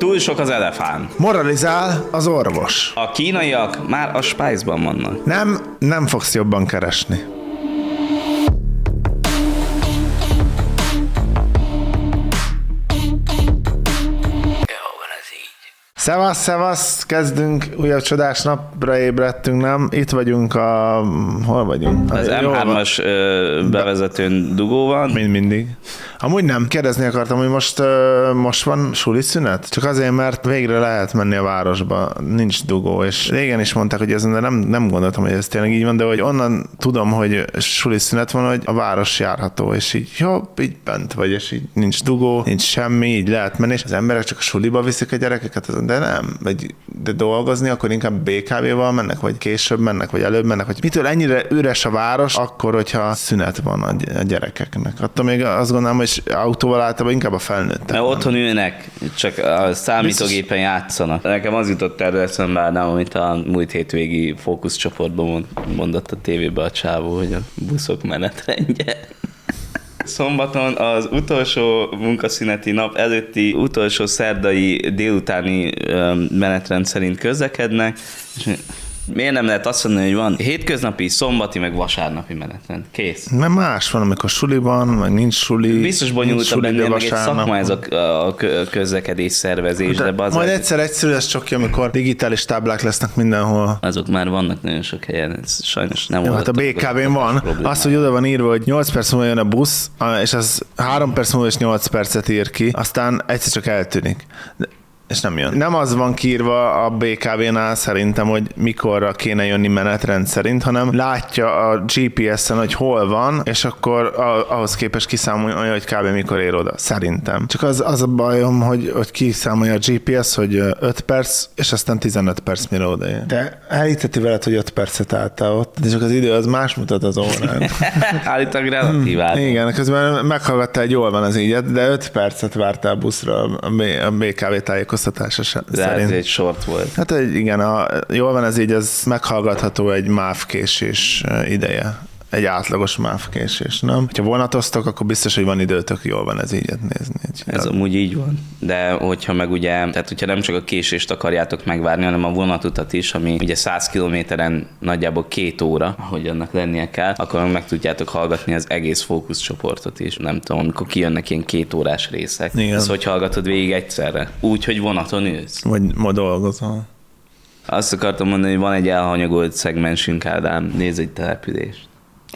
Túl sok az elefánt. Moralizál az orvos. A kínaiak már a Spice-ban vannak. Nem fogsz jobban keresni. Szevasz, kezdünk, újabb csodás napra ébredtünk, nem? Itt vagyunk hol vagyunk? Az M3-as bevezetőn dugó van. Mindig. Amúgy nem. Kérdezni akartam, hogy most van suli szünet? Csak azért, mert végre lehet menni a városba. Nincs dugó, és régen is mondták, hogy ez, de nem gondoltam, hogy ez tényleg így van, de hogy onnan tudom, hogy suli szünet van, hogy a város járható, és így jobb, így bent vagy, és így nincs dugó, nincs semmi, így lehet menni, és az emberek csak a suliba viszik a gyerekeket, de nem. De dolgozni, akkor inkább BKV-val mennek, vagy később mennek, vagy előbb mennek, vagy mitől ennyire üres a város, akkor, hogyha szünet van a gyerekeknek. Attól még azt gondolom, hogy autóval általában inkább a felnőttek. Mert otthon ülnek, csak a számítógépen játszanak. Nekem az jutott erről eszembe, Ádám, amit a múlt hétvégi fókuszcsoportban mondott a tévébe a csávó, hogy a buszok menetrendje. Szombaton az utolsó munkaszüneti nap előtti utolsó szerdai délutáni menetrend szerint közlekednek, és miért nem lehet azt mondani, hogy van hétköznapi, szombati, meg vasárnapi menetrend? Kész. Mert más van, amikor suli van, meg nincs suli. Biztos bonyolultabb bennél, meg egy szakma ez a közlekedés szervezés, de majd egyszer egyszerű lesz csak ki, amikor digitális táblák lesznek mindenhol. Azok már vannak nagyon sok helyen, ez sajnos nem hát a BKV-n van. Az, hogy oda van írva, hogy 8 perc múlva jön a busz, és az 3 perc múlva és 8 percet ír ki, aztán egyszer csak eltűnik. És nem jön. Nem az van kiírva a BKV-nál szerintem, hogy mikorra kéne jönni menetrend szerint, hanem látja a GPS-en, hogy hol van, és akkor ahhoz képest kiszámolja, hogy kb. Mikor ér oda. Szerintem. Csak az a bajom, hogy kiszámolja a GPS, hogy 5 perc, és aztán 15 perc mire odaér. De elhiteti veled, hogy 5 percet álltál ott, de csak az idő az más mutat az órán. Állítólag relatív. Igen, közben meghallgattál, hogy jól van az így, de 5 percet vártál buszra a BKV tájékoztatása szerint. Ez egy short volt. Hát igen, jól van ez így, az meghallgatható egy MÁV késés ideje. Egy átlagos MÁV késés, nem? Ha vonatoztok, akkor biztos, hogy van időtök, jól van ez így nézni. Ez amúgy így van. De hogyha meg ugye, tehát hogyha nem csak a késést akarjátok megvárni, hanem a vonatutat is, ami ugye 100 kilométeren nagyjából 2 óra, ahogy annak lennie kell, akkor meg tudjátok hallgatni az egész fókuszcsoportot is. Nem tudom, amikor kijönnek ilyen 2 órás részek. Igen. Ez hogy hallgatod végig egyszerre? Úgy, hogy vonaton ülsz. Vagy ma dolgozol. Azt akartam mondani, hogy van egy elhanyagolt szegmensünk, Ádám, nézz egy települést.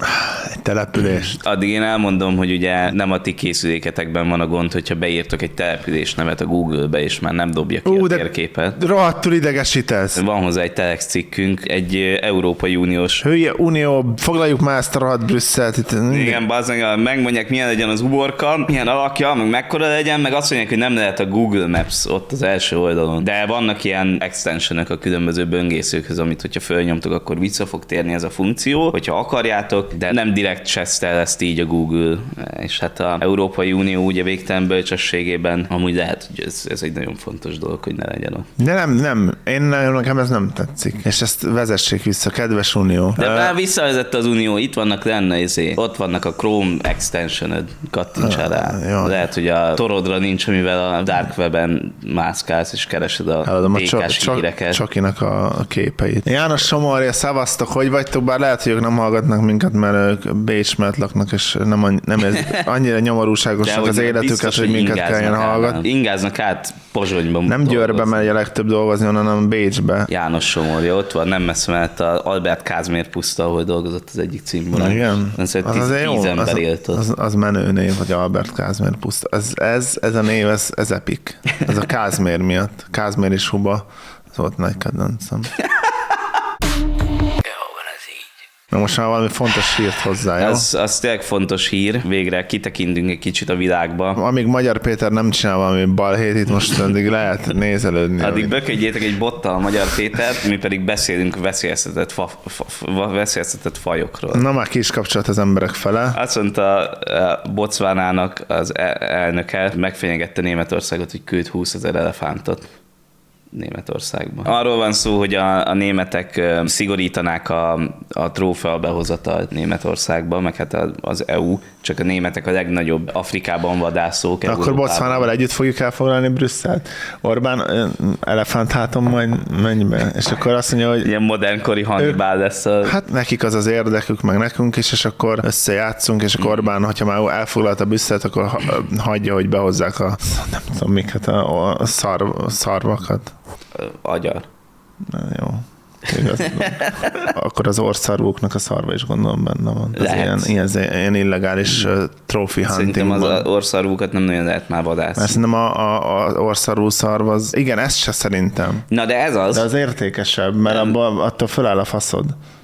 Egy települést. Addig én elmondom, hogy ugye nem a ti készüléketekben van a gond, hogyha beírtok egy település nevet a Google-be, és már nem dobja ki a térképet. Rohadtul idegesítesz. Van hozzá egy Telex cikkünk, egy Európai Uniós... Hülye Unió, foglaljuk már ezt a rohadt Brüsszelt. Igen, bazdmeg, megmondják, milyen legyen az uborka, milyen alakja, meg mekkora legyen, meg azt mondják, hogy nem lehet a Google Maps ott az első oldalon. De vannak ilyen extensionök a különböző böngészőkhöz, amit hogyha fölnyomtok, akkor vissza fog térni ez a funkció, hogyha akarjátok, de nem direkt csesztel ezt így a Google, és hát az Európai Unió ugye végtelen bölcsességében amúgy lehet, hogy ez egy nagyon fontos dolog, hogy ne legyen ott. De nem. Nekem ez nem tetszik. És ezt vezessék vissza, kedves Unió. De már visszavezette az Unió, itt vannak lenne, ott vannak a Chrome extensionöd, kattintsál rá. Lehet, hogy a torodra nincs, amivel a Dark Web-en mászkálsz, és keresed a békás híreket. Csakinak a képeit. János Somorja, szavaztok, hogy vagytok, bár lehet, hogy ők nem hallgatnak minket, mert ők Bécs mellett laknak, és nem ez annyira nyomorúságosnak az életüket, hogy minket kelljen hallgatni. Ingáznak át Pozsonyban. Nem Győrbe megy a legtöbb dolgozni, hanem Bécsbe. János Somorja, ott van, nem messze mellett az Albert Kázmér puszta, ahol dolgozott az egyik címben. Igen. Az 10 ember élt ott. Az menő név, hogy Albert Kázmér puszta. Ez a név, ez epic. Ez a Kázmér miatt. Kázmér és Huba. Ez volt nagy kedvencem. Na most már valami fontos hírt hozzá, jó? Az tényleg fontos hír, végre kitekintünk egy kicsit a világba. Amíg Magyar Péter nem csinál valami balhét, itt most addig lehet nézelődni. Addig böködjétek egy bottal a Magyar Pétert, mi pedig beszélünk veszélyeztetett fajokról. Na már ki is kapcsolat az emberek fele. Azt mondta Botswanának az elnöke, megfenyegette Németországot, hogy küld 20 000 elefántot. Németországban. Arról van szó, hogy a németek szigorítanák a trófea behozatalt Németországba, meg hát az EU, csak a németek a legnagyobb Afrikában vadászók. Akkor Botswanával együtt fogjuk elfoglalni Brüsszelt. Orbán elefántháton majd menj be. És akkor azt mondja, hogy... Ilyen modernkori Hannibal lesz. Hát nekik az érdekük, meg nekünk is, és akkor összejátszunk, és akkor Orbán, hogyha már elfoglalta Brüsszelt, akkor hagyja, hogy behozzák nem tudom miket, a szarvakat. Agyar. Na, jó. Igaz. Akkor az orszarvóknak a szarva is gondolom benne van. Ez ilyen illegális trophy hunting. Szerintem az orszarvókat nem nagyon lehet már vadászni. Mert szerintem az orszarvú szarv az... Igen, ez se szerintem. Na de ez az. De az értékesebb, mert attól föláll a faszod.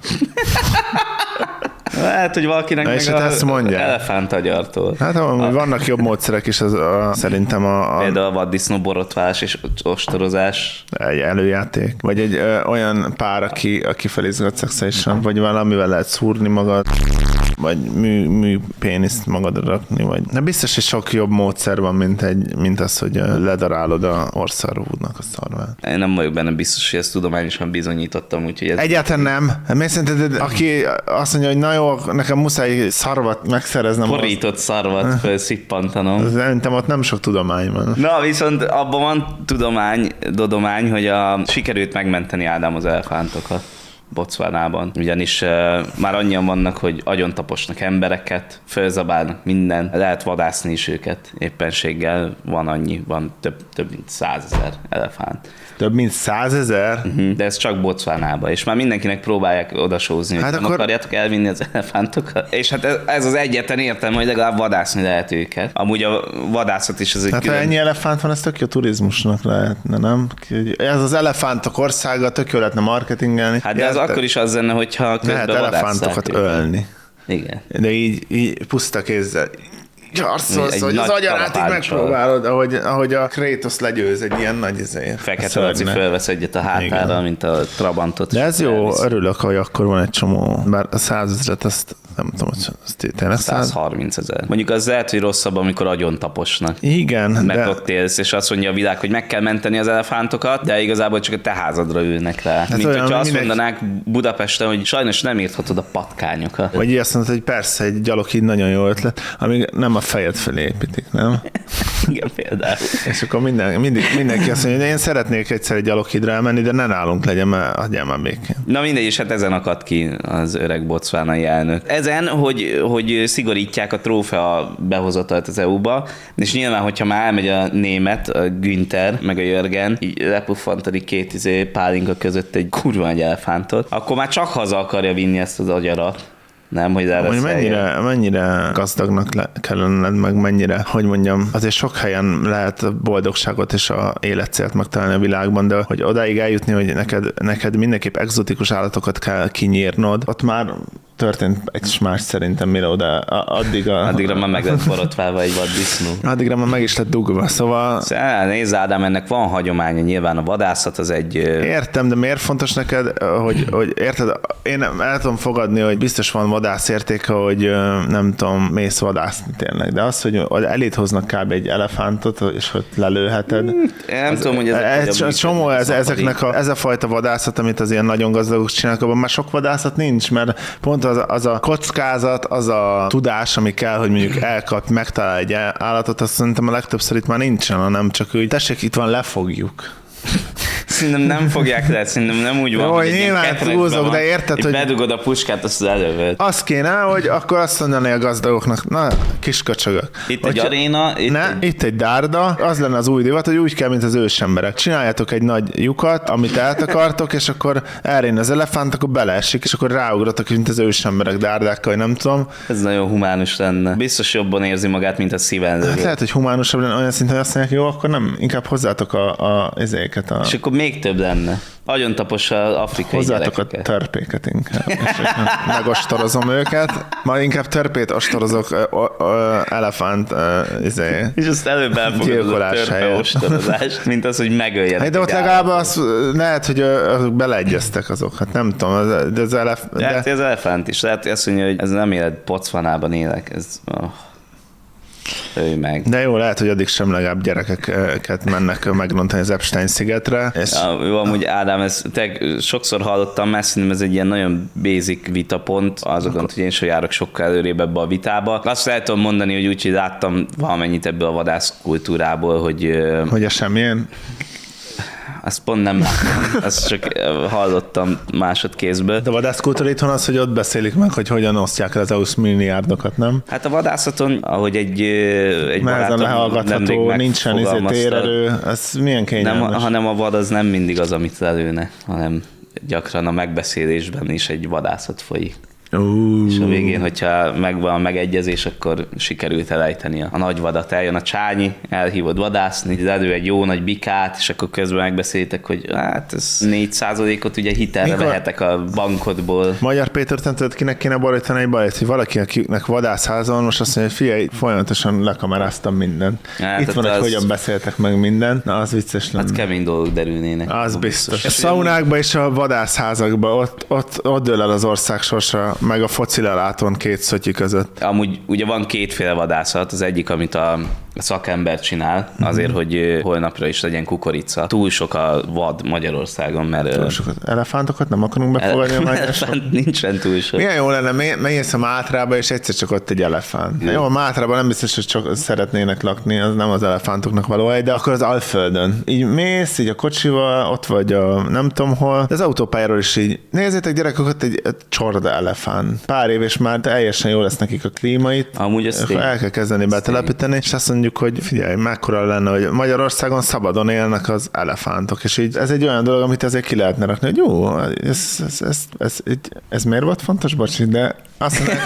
Lehet, hogy valakinek meg az elefántagyartól. Hát vannak jobb módszerek is, szerintem például a vaddisznó borotvás és ostorozás. Egy előjáték. Vagy egy olyan pár, aki felizgat szexuálisan, vagy valamivel lehet szúrni magad, vagy műpéniszt magadra rakni, vagy... De biztos, hogy sok jobb módszer van, mint az, hogy ledarálod a orszarvúdnak a szarvát. Én nem vagyok benne biztos, hogy ezt tudományosan bizonyítottam, úgyhogy ez... Egyáltalán nem. Miért szerinted, aki azt mondja, hogy na jó, nekem muszáj szarvat megszereznem. Porított szarvat felszippantanom. Szerintem ott nem sok tudomány van. Na, viszont abban van dodomány, hogy sikerült megmenteni Ádám az elefántokat Botswanában. Ugyanis már annyian vannak, hogy agyontaposnak embereket, fölzabálnak minden, lehet vadászni is őket éppenséggel, van több mint 100 000 elefánt. Több mint 100 000? De ez csak Botswanában, és már mindenkinek próbálják odasózni, hogy nem akarjátok elvinni az elefántokat. És hát ez az egyetlen értelme, hogy legalább vadászni lehet őket. Amúgy a vadászat is az egy külön... Ha ennyi elefánt van, ez tök jó turizmusnak lehetne, nem? Ez az elefántok országa, tök jó lehetne marketingelni. Hát de az akkor is az lenne, hogyha közben lehet elefántokat ölni. Igen. De így puszta kézzel. Gyarszolsz, hogy az agyarátig megpróbálod, ahogy a Kratos legyőz egy ilyen nagy Fekete Laci fölvesz egyet a hátára, igen, mint a Trabantot. De ez jó, örülök, hogy akkor van egy csomó, bár a 100 000-et azt nem tudom, hogy ez tényleg 130 000. Mondjuk az lehet, hogy rosszabb, amikor agyon taposnak. Igen. Mert ott élsz, és azt mondja a világ, hogy meg kell menteni az elefántokat, de igazából csak a te házadra ülnek rá. Hát mint hogyha azt mondanák Budapesten, hogy sajnos nem írhatod a patkányokat. Vagy azt mondod, hogy persze, egy gyaloghíd nagyon jó ötlet, amíg nem a fejed felé építik, nem? Igen, például. És akkor mindenki azt mondja, hogy én szeretnék egyszer egy gyaloghídra elmenni, de ne nálunk legyen, mert hagyjál már békén. Na mindegy, és hát ezen akadt ki az öreg botswanai elnök. Ezen, hogy szigorítják a trófea behozatalt az EU-ba, és nyilván, hogyha már elmegy a német, a Günther, meg a Jörgen, így lepuffantani két pálinka között egy kurva nagy elefántot, akkor már csak haza akarja vinni ezt az agyarat. Nem, hogy mennyire gazdagnak kell lenned, meg mennyire, hogy mondjam, azért sok helyen lehet boldogságot és a életcélt megtalálni a világban, de hogy odáig eljutni, hogy neked mindenképp egzotikus állatokat kell kinyírnod, ott már történt egy más szerintem, mire oda addigra már meg lett borotválva egy vaddisznó. Addigra már meg is lett dugva, szóval... Nézd Ádám, ennek van hagyománya, nyilván a vadászat az egy... Értem, de miért fontos neked, hogy érted, én el tudom fogadni, hogy biztos van vadászértéke, hogy nem tudom, mész vadászni tényleg, de az, hogy elét hoznak kb. Egy elefántot, és hogy lelőheted. Nem tudom, hogy ez a fajta vadászat, amit az ilyen nagyon gazdagok csinálnak, abban már sok vadászat nincs, mert pont az a kockázat, az a tudás, ami kell, hogy mondjuk megtalál egy állatot, azt szerintem a legtöbbször itt már nincsen, hanem csak úgy, tessék, itt van, lefogjuk. Szerintem nem fogják le, szerintem nem úgy van, hogy nyilván túlzok, de érted, hogy bedugod a puskát, azt elővöd. Az kéne, hogy akkor azt mondani a gazdagoknak, na, kis köcsögök. Itt egy aréna. Itt egy dárda, az lenne az új divat, hogy úgy kell, mint az ősemberek. Csináljátok egy nagy lyukat, amit eltakartok, és akkor elrén az elefánt, akkor beleesik, és akkor ráugratok, mint az ősemberek dárdákkal, vagy nem tudom. Ez nagyon humánus lenne. Biztos jobban érzi magát, mint a szíven. Hát lehet, hogy humánusabb lenne olyan szinten, hogy azt mondják, jó, akkor nem, inkább hozzátok ezeket a... És akkor még több lenne. Agyontapos az afrikai hozzátok gyerekeket. A törpéket inkább. Megostorozom őket, majd inkább törpét ostorozok elefánt és azt előbb elfogadod a törpe ostorozást, mint az, hogy megöljenek. De ott legalább az lehet, hogy beleegyeztek azok. Hát nem tudom, de az az elefánt is. Lehet azt mondja, hogy ez nem élet, Botswanában élek. Ez... Ölj meg. De jó, lehet, hogy addig sem legalább gyerekeket mennek megrontani az Epstein-szigetre. És... Jó, amúgy Ádám, sokszor hallottam, mert szerintem ez egy ilyen nagyon basic vitapont, azokon, hogy én sem járok sokkal előrébb ebbe a vitába. Azt lehet tudom mondani, hogy úgy láttam valamennyit ebből a vadászkultúrából, hogy... Hogy ez semmilyen? Azt pont nem láttam, azt csak hallottam másodkézből. De a vadászkultúra itthon az, hogy ott beszélik meg, hogy hogyan osztják el az EU-s milliárdokat, nem? Hát a vadászaton, ahogy egy barátom lehallgatható, nincsen térerő, ez milyen kényelmes. Nem, hanem a vad az nem mindig az, amit lelőne, hanem gyakran a megbeszélésben is egy vadászat folyik. És a végén, hogyha megvan a megegyezés, akkor sikerült elejteni a nagy vadat. Eljön a csányi, elhívod vadászni, elő egy jó nagy bikát, és akkor közben megbeszéltek, hogy hát ez 4%-ot ugye hitelre vehetek a bankodból. Magyar Péter tentet kinek kéne borítani egy bajt, hogy valaki, akinek vadászházon, most azt mondja, hogy figyelj, folyamatosan lekameráztam mindent. Hát, itt van, hogy hogyan beszéltek meg mindent. Na, az vicces lenne. Hát kemény dolgok derülnének. Az biztos. A szaunákban és a vadászházakban ott dől el az ország sorsa, meg a foci lelátón két szotyi között. Amúgy ugye van kétféle vadászat, az egyik, amit a szakember csinál, azért, hogy holnapra is legyen kukorica. Túl sok a vad Magyarországon, mert... Túl sokat. Elefántokat nem akarunk befogadni a májásra? Nincsen túl sok. Milyen jó lenne, mész a Mátrába, és egyszer csak ott egy elefánt. Jó, a Mátrában nem biztos, hogy csak szeretnének lakni, az nem az elefántoknak való hely, de akkor az Alföldön. Így mész, így a kocsival, ott vagy a nem tudom hol, de az autópályáról is így. Nézzétek gyerekek, ott egy csorda elefánt. Pár év, és már teljesen jó lesz nekik a klímait. Amúgy el kell kezdeni betelepíteni, és azt mondjuk, hogy figyelj, mekkora lenne, hogy Magyarországon szabadon élnek az elefántok, és így ez egy olyan dolog, amit azért ki lehetne rakni, hogy jó, ez miért volt fontos, bocsi, de azt mondják,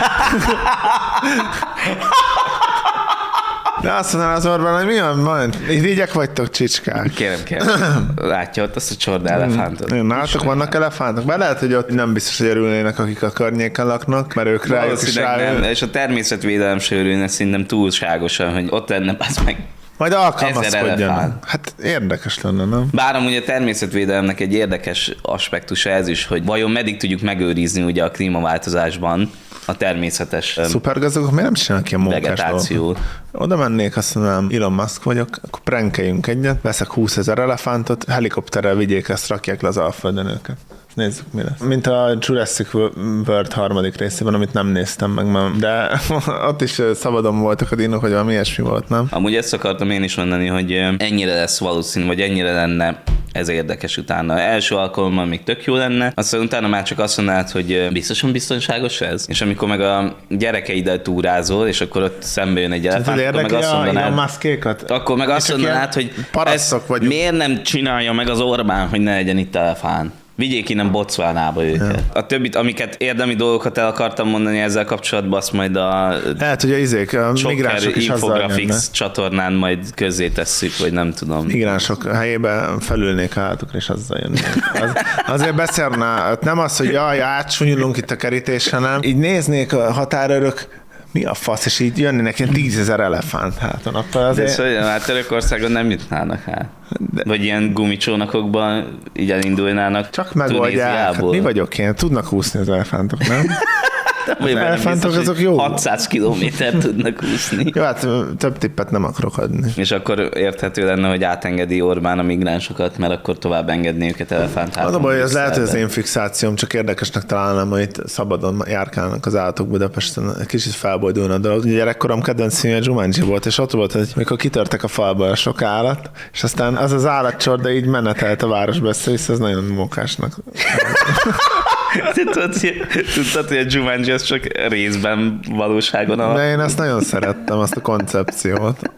de azt mondaná az Orbán, hogy mi van, majd irigyek vagytok, csicskák. Kérem. Látja ott azt a csorda elefántot. Nálatok vannak elefántok? Bár lehet, hogy ott nem biztos, hogy örülnének, akik a környéken laknak, mert ők rájuk is rájön. És a természetvédelem se örülne szerintem túlságosan, hogy ott lenne az meg. Majd alkalmazkodjanak. Hát érdekes lenne, nem? Bár amúgy a természetvédelemnek egy érdekes aspektusa ez is, hogy vajon meddig tudjuk megőrizni ugye a klímaváltozásban a természetes szupergazdagok miért nem csinálnak ilyen vegetációt. Oda mennék, azt mondanám, Elon Musk vagyok, akkor prankeljünk egyet, veszek 20 000 elefántot, helikopterrel vigyék ezt, rakják le az Alföldön őket. Nézzük, mi lesz. Mint a Jurassic World harmadik részében, amit nem néztem meg, de ott is szabadon voltak a dinok, hogy valami ilyesmi volt, nem? Amúgy ezt akartam én is mondani, hogy ennyire lesz valószínű, vagy ennyire lenne ez érdekes utána. Első alkalommal még tök jó lenne, aztán utána már csak azt mondanád, hogy biztosan biztonságos ez? És amikor meg a gyerekeiddel túrázol, és akkor ott szembe jön egy elefánt, akkor meg azt mondanád, akkor meg azt mondanád, hogy miért nem csinálja meg az Orbán, hogy ne legyen itt elefánt? Vigyék innen Botswanába őket. Ja. A többit, amiket érdemi dolgokat el akartam mondani ezzel kapcsolatban, azt majd a lehet, hogy a migránsok is Infographics csatornán majd közzé tesszük, vagy nem tudom. Migránsok helyében felülnék a hátukra, és azzal jönnék. Azért beszélná, nem az, hogy jaj, átsúnyulunk itt a kerítésen, nem. Így néznék a határőrök, mi a fasz, és így jönnének ilyen 10 000 elefánt háton. Akkor azért... De szóval, hát Törökországon nem jutnának hát. Vagy ilyen gumicsónakokban így elindulnának. Csak megoldják. Hát mi vagyok én? Tudnak úszni az elefántok, nem? Az elefántok azok jó. 600 kilométert tudnak úszni. Jó, hát több tippet nem akarok adni. És akkor érthető lenne, hogy átengedi Orbán a migránsokat, mert akkor tovább engedni őket elefántháton. Az a baj, ez lehet, hogy az én fixációm, csak érdekesnek találnám, hogy itt szabadon járkálnak az állatok Budapesten. Kicsit felbojdulna a dolog. Gyerekkorom kedvenc filmje Jumanji volt, és ott volt, hogy mikor kitörtek a falba a sok állat, és aztán az állatcsorda így menetelt a városba össze-vissza, ez nagyon mókásnak. Tudtad, hogy a Jumanji az csak részben valóságon alapul? De én ezt nagyon szerettem, azt a koncepciót.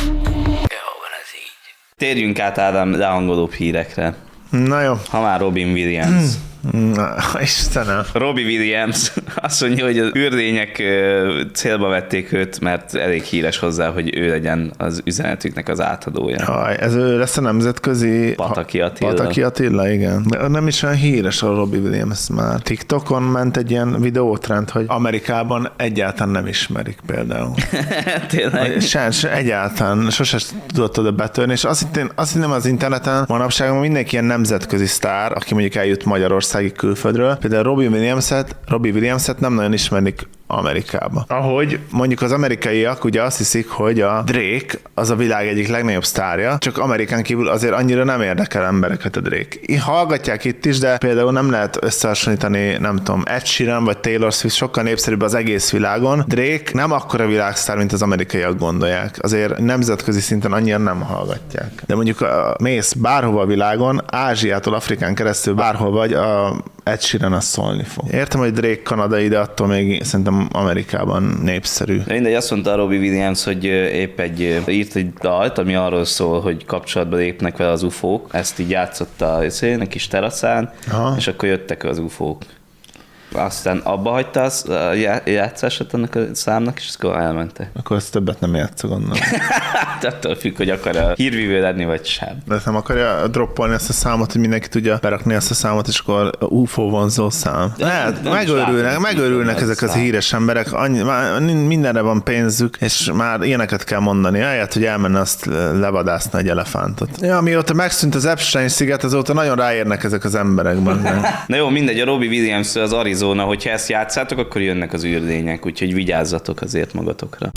Térjünk át Ádám lehangolóbb hírekre. Na jó. Ha már Robin Williams. Na, Istenem. Robbie Williams azt mondja, hogy az űrlények célba vették őt, mert elég híres hozzá, hogy ő legyen az üzenetüknek az átadója. Jaj, ez ő lesz a nemzetközi... Pataki Attila. Pataki Attila, igen. De nem is olyan híres a Robbie Williams már. TikTokon ment egy ilyen videótrend, hogy Amerikában egyáltalán nem ismerik például. Tényleg? Egyáltalán sose tudott oda betörni, és azt hittem az interneten manapság mindenki ilyen nemzetközi sztár, aki mondjuk eljut Magyarországi külföldről. Például Robbie Williams-et nem nagyon ismerik Amerikába. Ahogy mondjuk az amerikaiak ugye azt hiszik, hogy a Drake az a világ egyik legnagyobb sztárja, csak Amerikán kívül azért annyira nem érdekel embereket a Drake. Hallgatják itt is, de például nem lehet összehasonlítani, nem tudom, Ed Sheeran vagy Taylor Swift, sokkal népszerűbb az egész világon. Drake nem akkora világsztár, mint az amerikaiak gondolják. Azért nemzetközi szinten annyira nem hallgatják. De mondjuk mész bárhova a világon, Ázsiától Afrikán keresztül bárhol vagy, a Ed Sheeran az szólni fog. Értem, hogy Drake kanadai, de attól még szerintem Amerikában népszerű. Mindegy, azt mondta a Robbie Williams, hogy épp írt egy dalt, ami arról szól, hogy kapcsolatba lépnek vele az UFO-k. Ezt így játszotta a kis teraszán, és akkor jöttek az UFO-k. Aztán abba hagyta a játszását annak a számnak, és akkor elmentek. Akkor ezt többet nem játsza, gondolom. Attól függ, hogy akar a hírvívő lenni, vagy sem. De nem akarja droppolni ezt a számot, hogy mindenki tudja berakni ezt a számot, és akkor UFO vonzó szám. Megőrülnek ezek az híres emberek, mindenre van pénzük, és már ilyeneket kell mondani. Ahelyett, hogy elmenne azt levadászni egy elefántot. Ja, mióta megszűnt az Epstein-sziget, azóta nagyon ráérnek ezek az emberek. Na jó, mindegy, a Robbie Williams az Arizona, hogyha ezt játszátok, akkor jönnek az űrdények, úgyhogy vigyázzatok azért magatokra.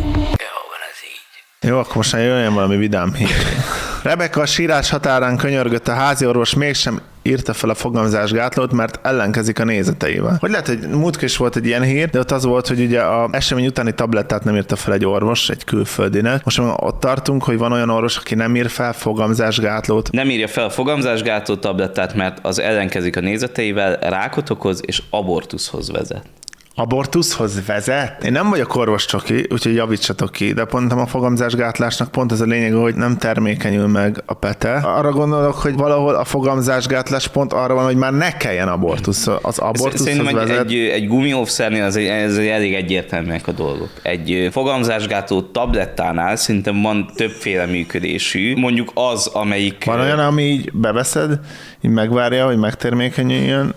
Jó, akkor most már jöjjön valami vidám hír. Rebecca a sírás határán könyörgött, a háziorvos mégsem írta fel a fogamzásgátlót, mert ellenkezik a nézeteivel. Hogy lehet, hogy múltkor is volt egy ilyen hír, de ott az volt, hogy ugye a esemény utáni tablettát nem írta fel egy orvos, egy külföldinek. Most ott tartunk, hogy van olyan orvos, aki nem ír fel fogamzásgátlót. Nem írja fel a fogamzásgátló tablettát, mert az ellenkezik a nézeteivel, rákot okoz és abortuszhoz vezet. Abortuszhoz vezet? Én nem vagyok orvoscsoki, úgyhogy javítsatok ki, de pont a fogamzásgátlásnak pont az a lényeg, hogy nem termékenyül meg a pete. Arra gondolok, hogy valahol a fogamzásgátlás pont arra van, hogy már ne kelljen abortusz. Az abortuszhoz vezet. Egy gumióvszernél ez elég egyértelműek a dolgok. Egy fogamzásgátló tablettánál szerintem van többféle működésű. Mondjuk az, amelyik... Van olyan, ami így beveszed, így megvárja, hogy megtermékenyüljön,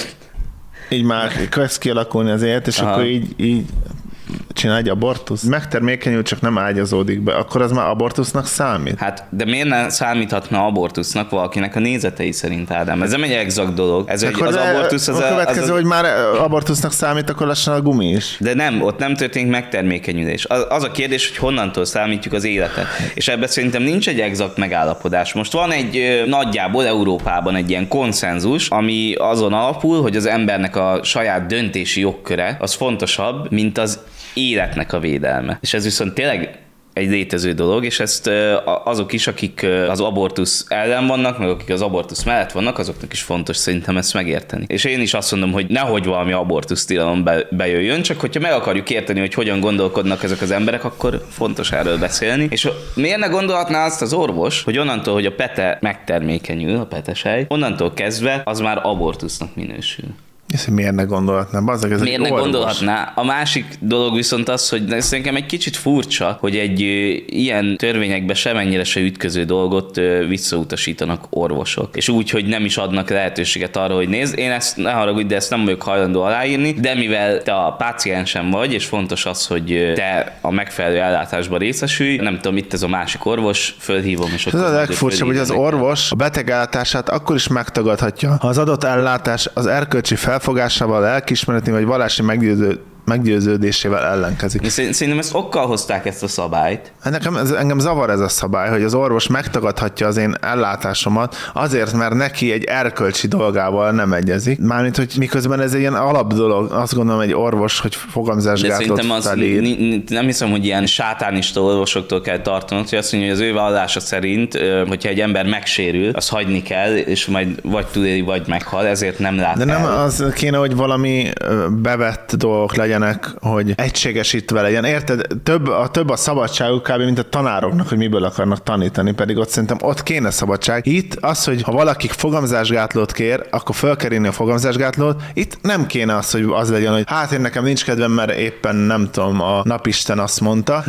így már kezd kialakulni az élet, és akkor így csinál egy abortusz. Megtermékenyül, csak nem ágyazódik be, akkor az már abortusznak számít? Hát, de miért ne számíthatna abortusznak valakinek a nézetei szerint, Ádám? Ez nem egy exakt dolog. Ez az abortusz a következő, hogy már abortusznak számít, akkor lassan a gumi is. De nem, ott nem történik megtermékenyülés. Az a kérdés, hogy honnantól számítjuk az életet. És ebben szerintem nincs egy exakt megállapodás. Most van egy nagyjából Európában egy ilyen konszenzus, ami azon alapul, hogy az embernek a saját döntési jogköre az fontosabb, mint az életnek a védelme. És ez viszont tényleg egy létező dolog, és ezt azok is, akik az abortusz ellen vannak, meg akik az abortusz mellett vannak, azoknak is fontos szerintem ezt megérteni. És én is azt mondom, hogy nehogy valami abortusztilalom bejöjjön, csak hogyha meg akarjuk érteni, hogy hogyan gondolkodnak ezek az emberek, akkor fontos erről beszélni. És miért ne gondolhatná azt az orvos, hogy onnantól, hogy a pete megtermékenyül, a petesej, onnantól kezdve az már abortusznak minősül. És miért ne gondolhatná? Miért ne gondolhatná? A másik dolog viszont az, hogy szerintem egy kicsit furcsa, hogy egy ilyen törvényekbe semennyire se ütköző dolgot visszautasítanak orvosok. És úgy, hogy nem is adnak lehetőséget arra, hogy nézd, én ezt, ne haragudj, de ezt nem vagyok hajlandó aláírni, de mivel te a páciensem vagy, és fontos az, hogy te a megfelelő ellátásban részesülj, nem tudom, itt ez a másik orvos, fölhívom, és ez a legfurcsabb, hogy az orvos a beteg ellátását akkor is megtagadhatja, ha az adott ellátás az erkölcsi felfogásával, lelkiismereti vagy vallási meggyőződésével ellenkezik. Szerintem ezt okkal hozták ezt a szabályt. Engem zavar ez a szabály, hogy az orvos megtagadhatja az én ellátásomat azért, mert neki egy erkölcsi dolgával nem egyezik. Mármint, hogy miközben ez egy ilyen alapdolog, azt gondolom, egy orvos, hogy fogamzásgátlót felír. Nem hiszem, hogy ilyen sátánista orvosoktól kell tartanod, hogy azt mondja, hogy az ő vallása szerint, hogyha egy ember megsérül, azt hagyni kell, és majd vagy túléli, vagy meghal, ezért nem lát. De nem az kéne, hogy valami bevett dolgok legyen, hogy egységesítve legyen. Érted? Több a szabadságuk kb. Mint a tanároknak, hogy miből akarnak tanítani, pedig ott szerintem ott kéne szabadság. Itt az, hogy ha valaki fogamzásgátlót kér, akkor fel kell írni a fogamzásgátlót. Itt nem kéne az, hogy az legyen, hogy hát én nekem nincs kedvem, mert éppen nem tudom, a napisten azt mondta,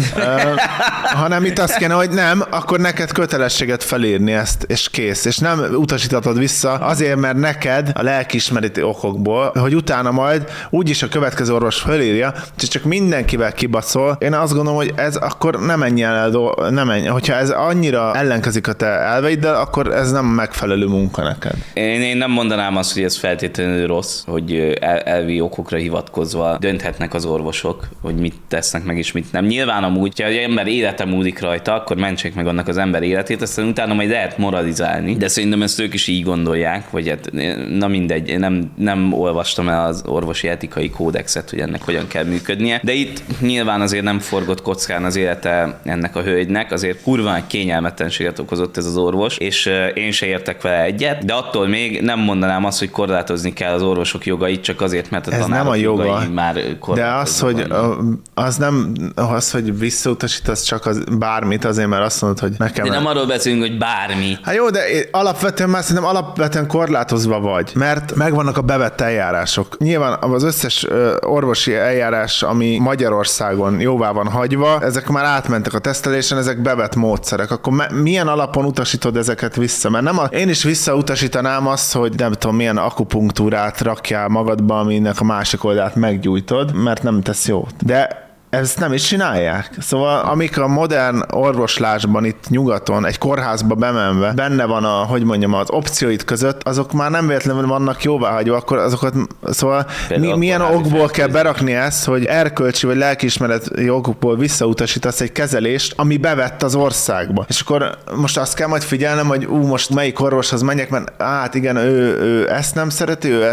hanem itt azt kéne, hogy nem, akkor neked kötelességet felírni ezt, és kész. És nem utasíthatod vissza azért, mert neked a lelkiismereti okokból, hogy utána majd úgyis a következő orvos fölírja, és csak mindenkivel kibaszol. Én azt gondolom, hogy ez akkor nem menjen el, hogyha ez annyira ellenkezik a te elveiddel, akkor ez nem megfelelő munka neked. Én nem mondanám azt, hogy ez feltétlenül rossz, hogy elvi okokra hivatkozva dönthetnek az orvosok, hogy mit tesznek meg és mit nem. Nyilván amúgy, ha egy ember élete múlik rajta, akkor mentsék meg annak az ember életét, aztán utána majd lehet moralizálni. De szerintem ezt ők is így gondolják, vagy hát, na mindegy, nem olvastam el az orvosi etikai kódexet, hogy ennek hogyan kell működnie. De itt nyilván azért nem forgott kockán az élete ennek a hölgynek, azért kurva egy kényelmetlenséget okozott ez az orvos, és én se értek vele egyet, de attól még nem mondanám azt, hogy korlátozni kell az orvosok jogait, csak azért, mert a ez nem a joga, már de az, hogy visszautasítasz csak bármit, azért, mert azt mondod, hogy nekem... De nem arról beszélünk, hogy bármi. Hát jó, de alapvetően korlátozva vagy, mert megvannak a bevett eljárások. Nyilván az összes orvosi eljárás, ami Magyarországon jóvá van hagyva, ezek már átmentek a tesztelésen, ezek bevett módszerek. Akkor milyen alapon utasítod ezeket vissza? Mert én is visszautasítanám azt, hogy nem tudom, milyen akupunktúrát rakjál magadba, aminek a másik oldalt meggyújtod, mert nem tesz jót. De ezt nem is csinálják. Szóval amik a modern orvoslásban itt nyugaton, egy kórházba bemenve, benne van az opcióid között, azok már nem véletlenül vannak jóváhagyva, akkor azokat, szóval milyen okból kell berakni ezt, hogy erkölcsi vagy lelkiismereti okokból visszautasítasz egy kezelést, ami bevett az országba. És akkor most azt kell majd figyelnem, hogy most melyik orvoshoz menjek, mert hát igen, ő ezt nem szereti, ő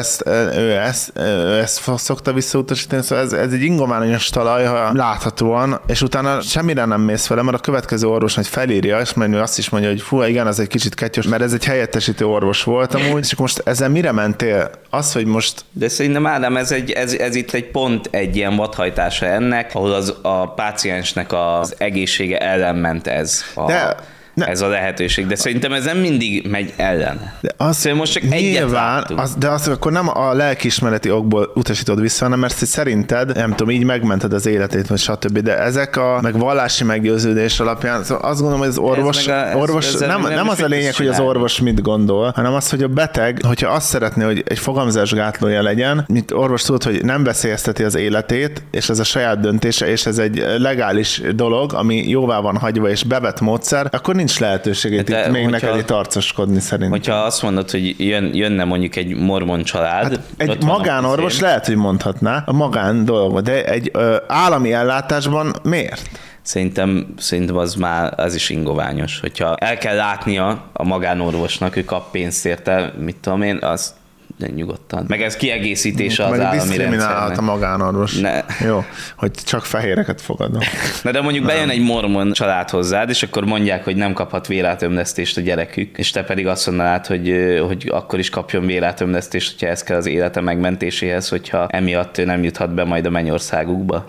ezt szokta visszautasítani, szóval ez egy ingományos talaj, láthatóan, és utána semmire nem mész vele, mert a következő orvos majd felírja, és majd azt is mondja, hogy fú, igen, az egy kicsit kettős, mert ez egy helyettesítő orvos volt amúgy, és most ezzel mire mentél? Az, hogy most... De szerintem Ádám, ez itt egy pont egy ilyen vadhajtása ennek, ahol a páciensnek az egészsége ellen ment ez ez a lehetőség, de szerintem ez nem mindig megy ellen. De az most csak nyilván, de azt akkor nem a lelkiismereti okból utasítod vissza, hanem mert szerinted, nem tudom, így megmented az életét, vagy stb. De ezek meg vallási meggyőződés alapján, szóval azt gondolom, hogy az orvos nem az a lényeg, hogy az orvos mit gondol, hanem az, hogy a beteg, hogyha azt szeretné, hogy egy fogamzásgátlója legyen, mint orvos tudod, hogy nem veszélyezteti az életét, és ez a saját döntése, és ez egy legális dolog, ami jóvá van hagyva, és bevett módszer, akkor nincs lehetőségét itt még neked itt arcoskodni szerintem. Hogyha azt mondod, hogy jönne mondjuk egy mormon család. Hát egy magánorvos lehet, hogy mondhatná a magán dolgot, de egy állami ellátásban miért? Szerintem az is ingoványos. Hogyha el kell látnia a magánorvosnak, ő kap pénzt érte, mit tudom én, az de nyugodtan. Meg ez kiegészítése az állami rendszernek. Diszkriminálhat a magánorvos. Jó, hogy csak fehéreket fogadom. Na de mondjuk bejön egy mormon család hozzád, és akkor mondják, hogy nem kaphat vérátömlesztést a gyerekük, és te pedig azt mondanád, hogy akkor is kapjon vérátömlesztést, hogyha ez kell az élete megmentéséhez, hogyha emiatt ő nem juthat be majd a mennyországukba.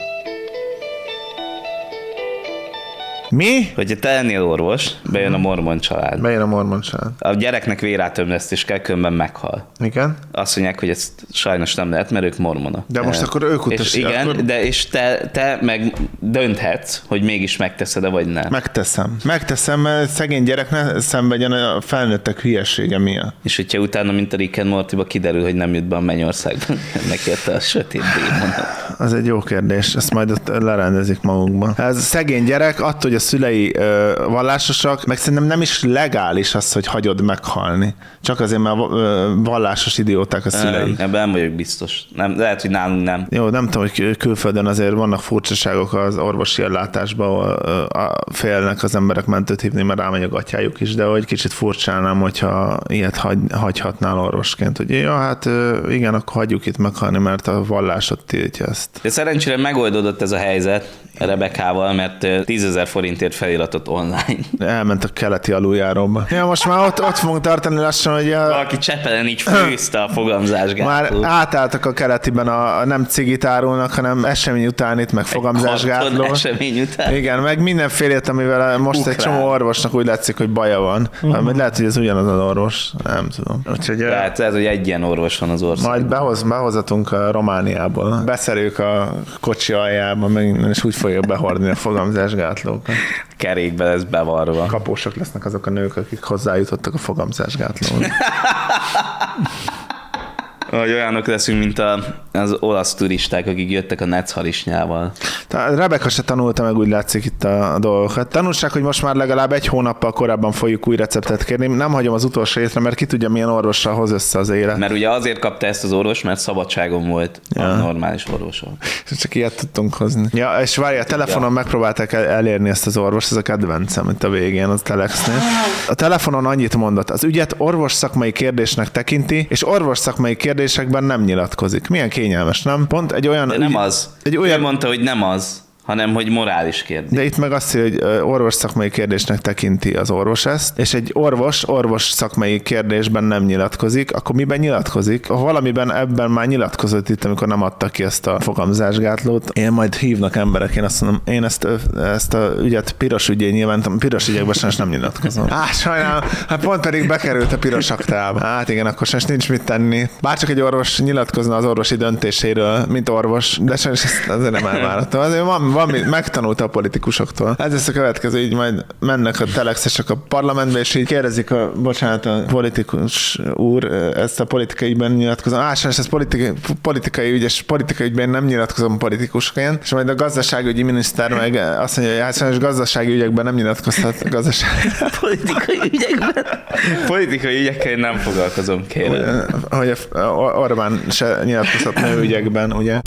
Mi? Hogyha te lennél orvos, bejön a mormon család. A gyereknek vérátömlesztés kell, különben meghal. Igen. Azt mondják, hogy ezt sajnos nem lehet, mert ők mormonok. De most akkor ők utasítják. Igen, akkor... és te meg dönthetsz, hogy mégis megteszed-e, vagy nem. Megteszem, mert szegény gyerek ne szenvedjen a felnőttek hülyesége miatt. És hogyha utána, mint a Rick and Mortyba kiderül, hogy nem jut be a mennyországban, megérte a sötét démonot. Az egy jó kérdés, ezt majd ott lerendezik magukban. Ez szegény gyerek, attól, hogy a szülei vallásosak, meg szerintem nem is legális az, hogy hagyod meghalni. Csak azért, mert vallásos idióták a szülei. Ebben nem vagyok biztos. Nem, lehet, hogy nálunk nem. Jó, nem tudom, hogy külföldön azért vannak furcsaságok az orvosi ellátásban, ahol félnek az emberek mentőt hívni, mert rámegy a gatyájuk is, de hogy kicsit furcsálnám, hogyha ilyet hagyhatnál orvosként, hogy ja, hát igen, akkor hagyjuk itt meghalni, mert a vallásod tiltja ezt. De szerencsére megoldódott ez a helyzet Rebekával, mert 10 000 forintért feliratott online. Elment a keleti aluljáróba. Ja, most már ott fogunk tartani lassan, hogy... Valaki Csepelen így főzte a fogamzásgátlót. Már átálltak a keletiben, a nem cigit árulnak, hanem esemény után itt, meg fogamzásgátló. Esemény után. Igen, meg mindenfélét, amivel most egy csomó orvosnak úgy látszik, hogy baja van. Lehet, hogy ez ugyanaz az orvos. Nem tudom. Úgyhogy, lehet, hogy egy ilyen orvos van az országban. Majd behozatunk a Romániából. Beszerjük a kocsi aljába, meg innen, és úgy fogja behordni a fogamzásgátlókat. Kerékbe lesz bevarva. Kapósak lesznek azok a nők, akik hozzájutottak a fogamzásgátlóhoz. Hogy olyanok leszünk, mint az olasz turisták, akik jöttek a netszharisnyával. Rebeka se tanulta meg, úgy látszik itt a dolgokat. Tanulság, hogy most már legalább 1 hónappal korábban fogjuk új receptet kérni. Nem hagyom az utolsó hétre, mert ki tudja, milyen orvossal hoz össze az élet. Mert ugye azért kapta ezt az orvos, mert szabadságon volt a normális orvoson. Csak ilyet tudtunk hozni. Ja, és várj, a telefonon megpróbálták elérni ezt az orvost, ez a kedvencem itt a végén, az Telexnél. A telefonon annyit mondott, az ügyet orvos szakmai kérdésnek tekinti, és orvos szakmai kérdésekben nem nyilatkozik. Milyen kényelmes, nem? Pont egy olyan... De nem az. Ő mondta, hogy nem az, hanem hogy morális kérdés. De itt meg azt írja, hogy orvos szakmai kérdésnek tekinti az orvos ezt, és egy orvos szakmai kérdésben nem nyilatkozik, akkor miben nyilatkozik? Valamiben ebben már nyilatkozott itt, amikor nem adta ki ezt a fogamzásgátlót. Én majd hívnak emberek, én azt mondom, én ezt a ügyet piros ügyén nyilván, piros ügyekben sajnos nem nyilatkozom. Sajnálom, hát pont pedig bekerült a piros aktába. Hát igen, akkor sajnos nincs mit tenni. Bárcsak egy orvos nyilatkozna az orvosi döntéséről, mint orvos, de sajnos azért nem elvárható. Azért van, megtanulta a politikusoktól. Ez lesz a következő, így majd mennek a telexesek a parlamentbe, és így kérdezik a politikus úr, ezt a politikai ügyben nyilatkozom. Sajnos ez politikai ügyben nem nyilatkozom politikusként, és majd a gazdaságügyi miniszter meg azt mondja, hogy hát sajnos gazdasági ügyekben nem nyilatkozhat Politikai ügyekben? Politikai ügyekkel nem foglalkozom, kérem. Hogy Orbán se nyilatkozhat nő ügyekben, ugye?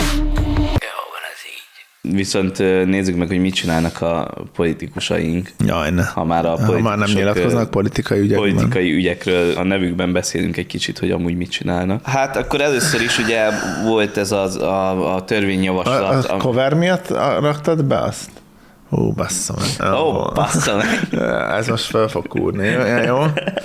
Viszont nézzük meg, hogy mit csinálnak a politikusaink. Jaj, ne. Ha már nem nyilatkoznak politikai ügyekben. Politikai ügyekről a nevükben beszélünk egy kicsit, hogy amúgy mit csinálnak. Hát akkor először is ugye volt ez a törvényjavaslat. A cover miatt raktad be azt? Bassza meg. Bassza meg. Ez most fel fog kúrni, jó?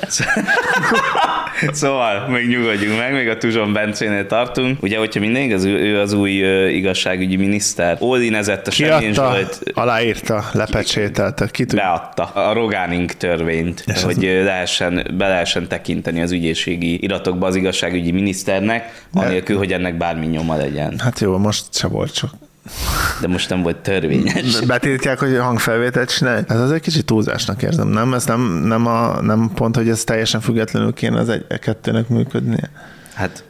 Szóval, még nyugodjunk meg, még a Tuzson Bencénél tartunk. Ugye, hogyha minden igaz, ő az új igazságügyi miniszter. All-inezett a Semjén Zsolt. Aláírta, lepecsételte. Beadta a Rogánink törvényt, hogy be lehessen tekinteni az ügyészségi iratokba az igazságügyi miniszternek, anélkül, hogy ennek bármi nyoma legyen. Hát jó, most se volt csak. De most nem volt törvényes. Betiltják, hogy hangfelvételt csinálj? Ez az egy kicsit túlzásnak érzem, nem? Ez nem pont, hogy ez teljesen függetlenül kéne az kettőnek működnie? Hát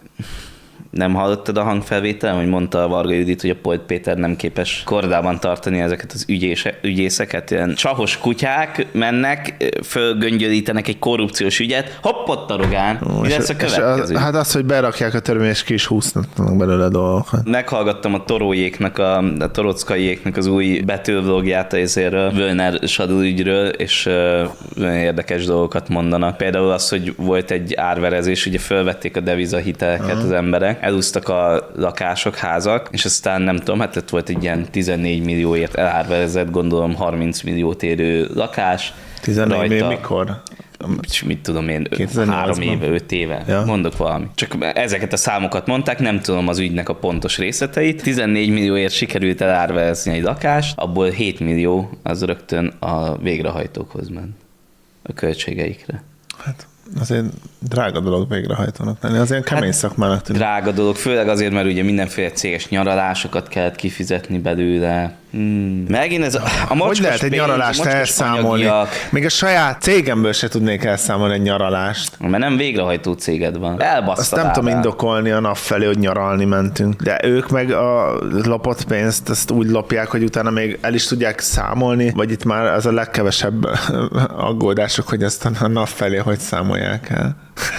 nem hallottad a hangfelvételen, hogy mondta a Varga Judit, hogy a Polt Péter nem képes kordában tartani ezeket az ügyészeket? Ilyen csahos kutyák mennek, fölgöngyölítenek egy korrupciós ügyet, hopp, ott a Rogán. Mi lesz a következő? Hát az, hogy berakják a törvény, és ki is húsznak belőle dolgokat. Meghallgattam a Torójéknak, a Torockaiéknak az új betűvlogját ezéről, Völner Sadul ügyről, és nagyon érdekes dolgokat mondanak. Például az, hogy volt egy árverezés, ugye fölvették a devizahiteleket az emberek, elúsztak a lakások, házak, és aztán nem tudom, hát ott volt egy ilyen 14 millióért elárverezett, gondolom 30 milliót érő lakás. 14 millió mikor? Mit tudom én, 3 éve, 5 éve, ja. Mondok valami. Csak ezeket a számokat mondták, nem tudom az ügynek a pontos részleteit. 14 millióért sikerült elárverezni egy lakást, abból 7 millió az rögtön a végrehajtókhoz ment. A költségeikre. Hát azért drága dolog végrehajtónak lenni, azért kemény szakmának tűnik. Drága dolog, főleg azért, mert ugye mindenféle céges nyaralásokat kellett kifizetni belőle. Megint ez a hogy lehet egy nyaralást elszámolni? Még a saját cégemből se tudnék elszámolni egy nyaralást. Mert nem végrehajtó céged van. Elbasztad. Azt nem tudom indokolni a nap felé, hogy nyaralni mentünk. De ők meg a lopott pénzt azt úgy lopják, hogy utána még el is tudják számolni, vagy itt már az a legkevesebb aggódások, hogy ezt a nap felé hogy számolják el.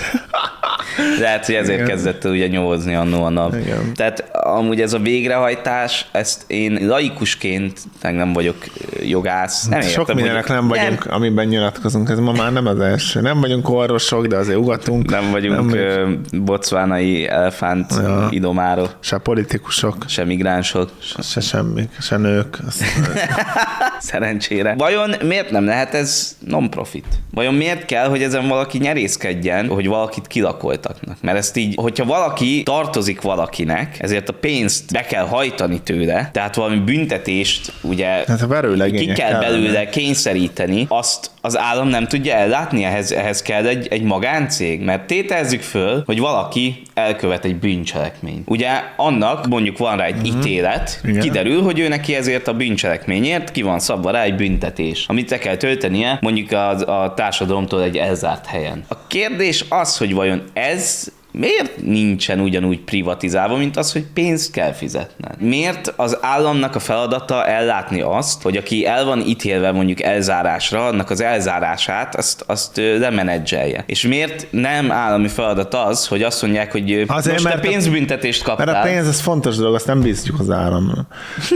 Lehet, hogy ezért kezdett el ugye nyomozni annó a nap. Igen. Tehát amúgy ez a végrehajtás, ezt én laikusként, nem vagyok jogász, nem sok értem, mindenek nem vagyunk, amiben nyilatkozunk, ez ma már nem az első. Nem vagyunk orvosok, de azért ugatunk. Nem vagyunk bocvánai elefánt idomárok. Se politikusok. Se migránsok. Se semmik, se nők. Szerencsére. Vajon miért nem lehet ez non-profit? Vajon miért kell, hogy ezen valaki nyerészkedjen, hogy valakit kilakoltatnak? Mert ezt így, hogyha valaki tartozik valakinek, ezért a pénzt be kell hajtani tőle, tehát valami büntetést ugye hát ki kell belőle kényszeríteni, azt az állam nem tudja ellátni, ehhez kell egy magáncég, mert tételezzük föl, hogy valaki elkövet egy bűncselekményt. Ugye annak mondjuk van rá egy ítélet, kiderül, hogy ő neki ezért a bűncselekményért ki van szabva rá egy büntetés, amit le kell töltenie mondjuk a társadalomtól egy elzárt helyen. A kérdés az, hogy vajon ez miért nincsen ugyanúgy privatizálva, mint az, hogy pénzt kell fizetned? Miért az államnak a feladata ellátni azt, hogy aki el van ítélve mondjuk elzárásra, annak az elzárását azt lemenedzselje? És miért nem állami feladat az, hogy azt mondják, hogy azért, most te pénzbüntetést kaptál? Mert a pénz az fontos dolog, azt nem bízjuk az államra.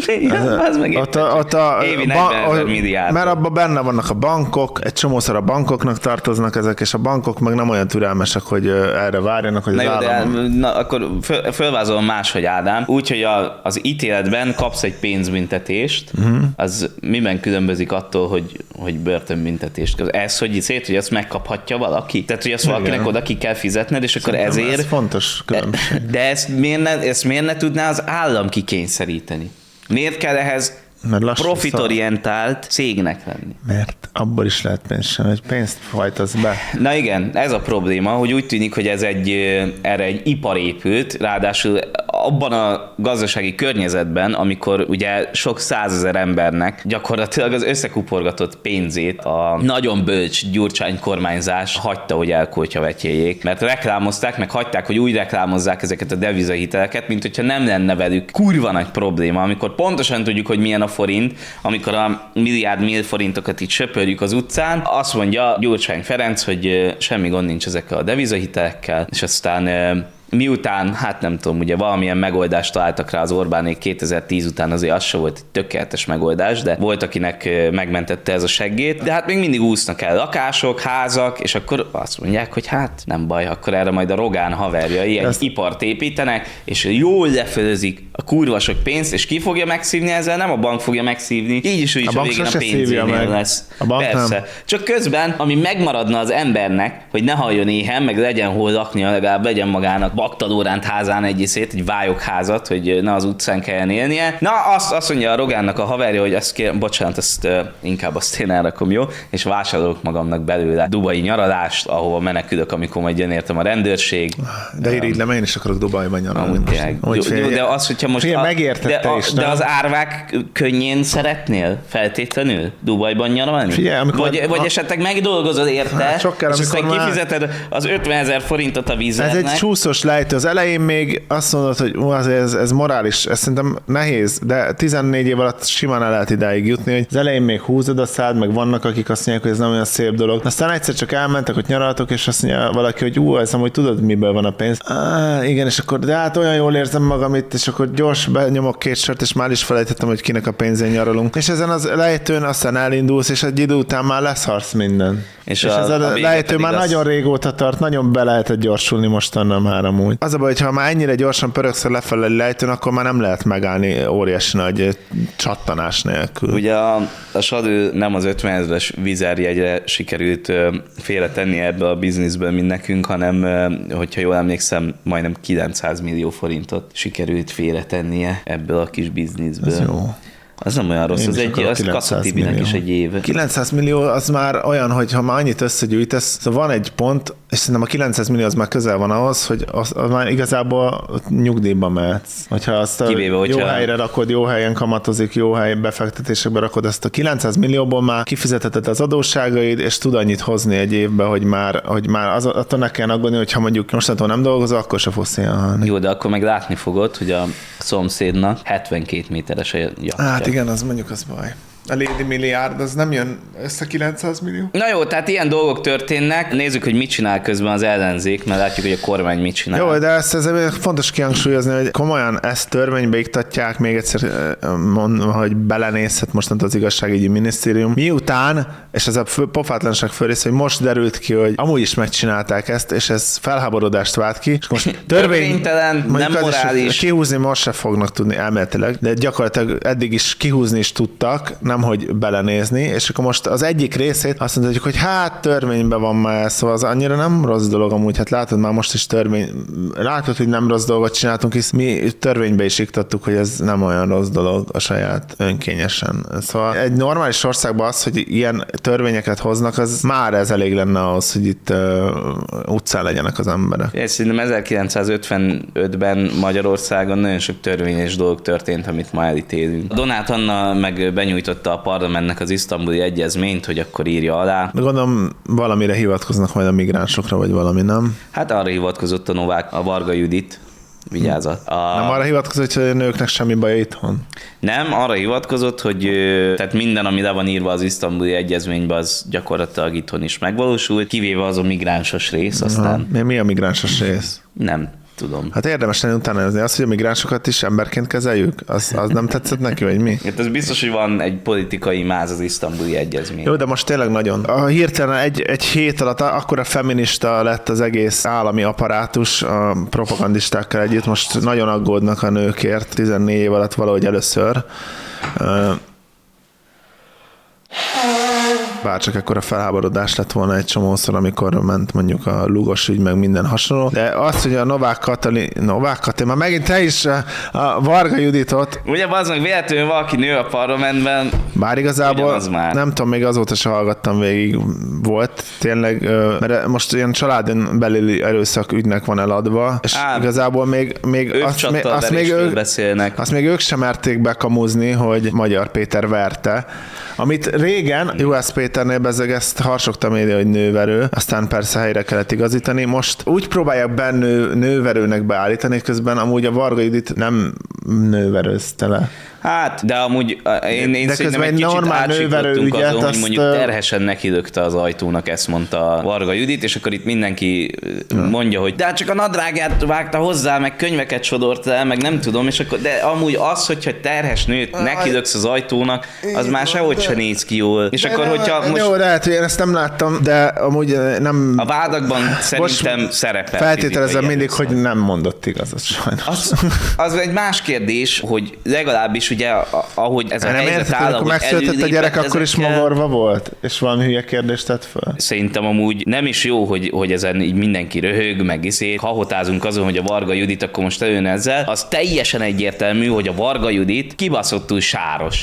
Ja, ez meg évi 40 000 milliárd. Mert abban benne vannak a bankok, egy csomószor a bankoknak tartoznak ezek, és a bankok meg nem olyan türelmesek, hogy erre várjanak, hogy az állam... akkor fölvázolom máshogy, Ádám. Úgyhogy az ítéletben kapsz egy pénzbüntetést, az miben különbözik attól, hogy börtönbüntetést kapsz? Ez, hogy azt megkaphatja valaki? Tehát, hogy azt valakinek oda ki kell fizetned, és akkor ezért... Ez fontos különbség. De ezt miért ne tudná az állam kikényszeríteni? Miért kell ehhez profitorientált cégnek lenni? Mert abból is lehet pénz sem, hogy pénzt fajtasz be. Na igen, ez a probléma, hogy úgy tűnik, hogy erre egy ipar épült, ráadásul abban a gazdasági környezetben, amikor ugye sok százezer embernek gyakorlatilag az összekuporgatott pénzét a nagyon bölcs Gyurcsány kormányzás hagyta, hogy elkotyavetjéljék, mert reklámozták, meg hagyták, hogy úgy reklámozzák ezeket a devizahiteleket, mint hogyha nem lenne velük kurva nagy probléma, amikor pontosan tudjuk, hogy milyen a forint, amikor a milliárd forintokat itt söpörjük az utcán, azt mondja Gyurcsány Ferenc, hogy semmi gond nincs ezekkel a devizahitelekkel, és aztán miután, hát nem tudom, ugye valamilyen megoldást találtak rá az Orbánék 2010 után, azért az se volt egy tökéletes megoldás, de volt, akinek megmentette ez a seggét, de hát még mindig úsznak el lakások, házak, és akkor azt mondják, hogy hát nem baj, akkor erre majd a Rogán haverjai egy ipart építenek, és jól lefölözik a kurva sok pénzt, és ki fogja megszívni ezzel? Nem a bank fogja megszívni, így is a végén a pénzénél lesz. Persze. Nem. Csak közben, ami megmaradna az embernek, hogy ne halljon éhen, meg legyen hol laknia, legalább legyen magának Baktalóránt házán egy vályokházat, hogy ne az utcán kelljen élnie. Na, azt mondja a Rogánnak a haverja, hogy inkább azt én elrakom, jó? És vásárolok magamnak belőle dubai nyaralást, ahova menekülök, amikor majd jön értem a rendőrség. De irigylem, én is akarok Dubajban nyaralni. De az, hogyha most... De az árvák könnyén szeretnél feltétlenül Dubajban nyaralni? Figyelj, vagy esetleg megdolgozod érte, és aztán kifizeted az 50 000 forintot a vízletnek. Ez egy csúszós lejtő. Az elején még azt mondod, hogy ez morális, ez szerintem nehéz, de 14 év alatt simán el lehet idáig jutni, hogy az elején még húzod a szád, meg vannak, akik azt mondják, hogy ez nem olyan szép dolog. Aztán egyszer csak elmentek, hogy nyaraltok, és azt mondja valaki, hogy ez amúgy tudod, miből van a pénz. Igen, és akkor de hát olyan jól érzem magam itt, és akkor gyors benyomok 2 sört, és már is felejtettem, hogy kinek a pénzén nyaralunk. És ezen az lejtőn aztán elindulsz, és egy idő után már leszarsz minden. És ez a lejtő már nagyon régóta tart, nagyon be lehetett gyorsulni mostanra már amúgy. Az a baj, hogy ha már ennyire gyorsan pöröksz a lefelé lejtőn, akkor már nem lehet megállni óriási nagy csattanás nélkül. Ugye a Sadő nem az 50 000-es vizerjegyre sikerült félretenni ebből a bizniszből, mint nekünk, hanem, hogyha jól emlékszem, majdnem 900 millió forintot sikerült félretennie ebből a kis bizniszből. Ez jó. Az nem olyan rossz, az Kassa Tibinek is egy év. 900 millió az már olyan, hogy ha már annyit összegyűjtesz, szóval van egy pont, és szerintem a 900 millió az már közel van ahhoz, hogy az már igazából nyugdíjba mehetsz. Hogyha azt jó helyre rakod, jó helyen kamatozik, jó hely befektetésekbe rakod, ezt a 900 millióból már kifizetheted az adósságaid, és tud annyit hozni egy évben, hogy már attól ne kell aggódni, hogy ha mondjuk mostantól nem dolgozol, akkor se fogsz ilyen halni. Jó, de akkor meg látni fogod, hogy a szomszédnak 72 méteres a jachtja. Hát igen, az mondjuk az baj. A Lady Milliárd, az nem jön össze 900 millió? Na jó, tehát ilyen dolgok történnek. Nézzük, hogy mit csinál közben az ellenzék, mert látjuk, hogy a kormány mit csinál. Jó, de ezt fontos kihangsúlyozni, hogy komolyan ezt törvénybe iktatják, még egyszer mondom, hogy belenézhet mostantól az igazságügyi minisztérium. Miután, és ez a pofátlanság fölrész, hogy most derült ki, hogy amúgy is megcsinálták ezt, és ez felháborodást vált ki. És most törvénytelen, nem morális. Kihúzni most se fognak tudni elméletileg, de gyakorlatilag eddig is kihúzni is tudtak, nem hogy belenézni, és akkor most az egyik részét azt mondjuk, hogy hát törvényben van már, szóval az annyira nem rossz dolog amúgy, hát látod már most is látod, hogy nem rossz dolgot csináltunk, hisz mi törvénybe is iktattuk, hogy ez nem olyan rossz dolog a saját önkényesen. Szóval egy normális országban az, hogy ilyen törvényeket hoznak, az már ez elég lenne ahhoz, hogy itt utcán legyenek az emberek. Én szerintem 1955-ben Magyarországon nagyon sok törvényes dolog történt, amit ma elítélünk. Donát Anna meg benyújtotta megkapta a parlamentnek az isztambuli egyezményt, hogy akkor írja alá. De gondolom valamire hivatkoznak majd a migránsokra, vagy valami, nem? Hát arra hivatkozott a Novák, a Varga Judit, vigyázat. Nem arra hivatkozott, hogy a nőknek semmi baja itthon? Nem, arra hivatkozott, hogy tehát minden, ami le van írva az isztambuli egyezményben, az gyakorlatilag itthon is megvalósult, kivéve az a migránsos rész, aztán... Mi a migránsos rész? Nem tudom. Hát érdemes lenne utána nézni. Az, hogy a migránsokat is emberként kezeljük, az nem tetszett neki, vagy mi? Hát ez biztos, hogy van egy politikai máz az isztambuli egyezmény. Jó, de most tényleg nagyon. Hirtelen egy hét alatt akkora feminista lett az egész állami apparátus a propagandistákkal együtt. Most nagyon aggódnak a nőkért 14 év alatt valahogy először. Bárcsak ekkora felháborodás lett volna egy csomószor, amikor ment mondjuk a Lugos ügy, meg minden hasonló. De az, hogy a Novák Katalin, már megint te is a Varga Juditot. Ugye az meg véletlenül valaki nő a parlamentben. Bár igazából nem tudom, még azóta se hallgattam végig, volt tényleg, mert most ilyen családon belüli erőszak ügynek van eladva, és igazából még azt még ők sem merték bekamuzni, hogy Magyar Péter verte. Amit régen US Péternél bezeg ezt harsogta a média, hogy nőverő, aztán persze helyre kellett igazítani. Most úgy próbálják nőverőnek beállítani, közben amúgy a Varga Judit nem nőverőzte le. Hát, de amúgy én szerintem egy kicsit átsiklottunk azon, hogy mondjuk terhesen nekilökte az ajtónak, ezt mondta a Varga Judit, és akkor itt mindenki mondja, hogy de hát csak a nadrágját vágta hozzá, meg könyveket sodort el, meg nem tudom, és akkor, de amúgy az, hogyha terhes nőt nekilöksz az ajtónak, az már sehogy se néz ki jól. És akkor, hogyha most... Jó, lehet, hogy én ezt nem láttam, de amúgy nem... A vádakban szerintem szerepel. Feltételezem mindig, hogy nem mondott igazat sajnos. Az egy más kérdés, hogy legalábbis ugye, ahogy ez a helyzet áll, ahogy megszületett a gyerek, akkor is mogorva volt? És valami hülye kérdést tett fel? Szerintem amúgy nem is jó, hogy ezen így mindenki röhög, meg hahotázunk azon, hogy a Varga Judit akkor most előn ezzel. Az teljesen egyértelmű, hogy a Varga Judit kibaszottul sáros.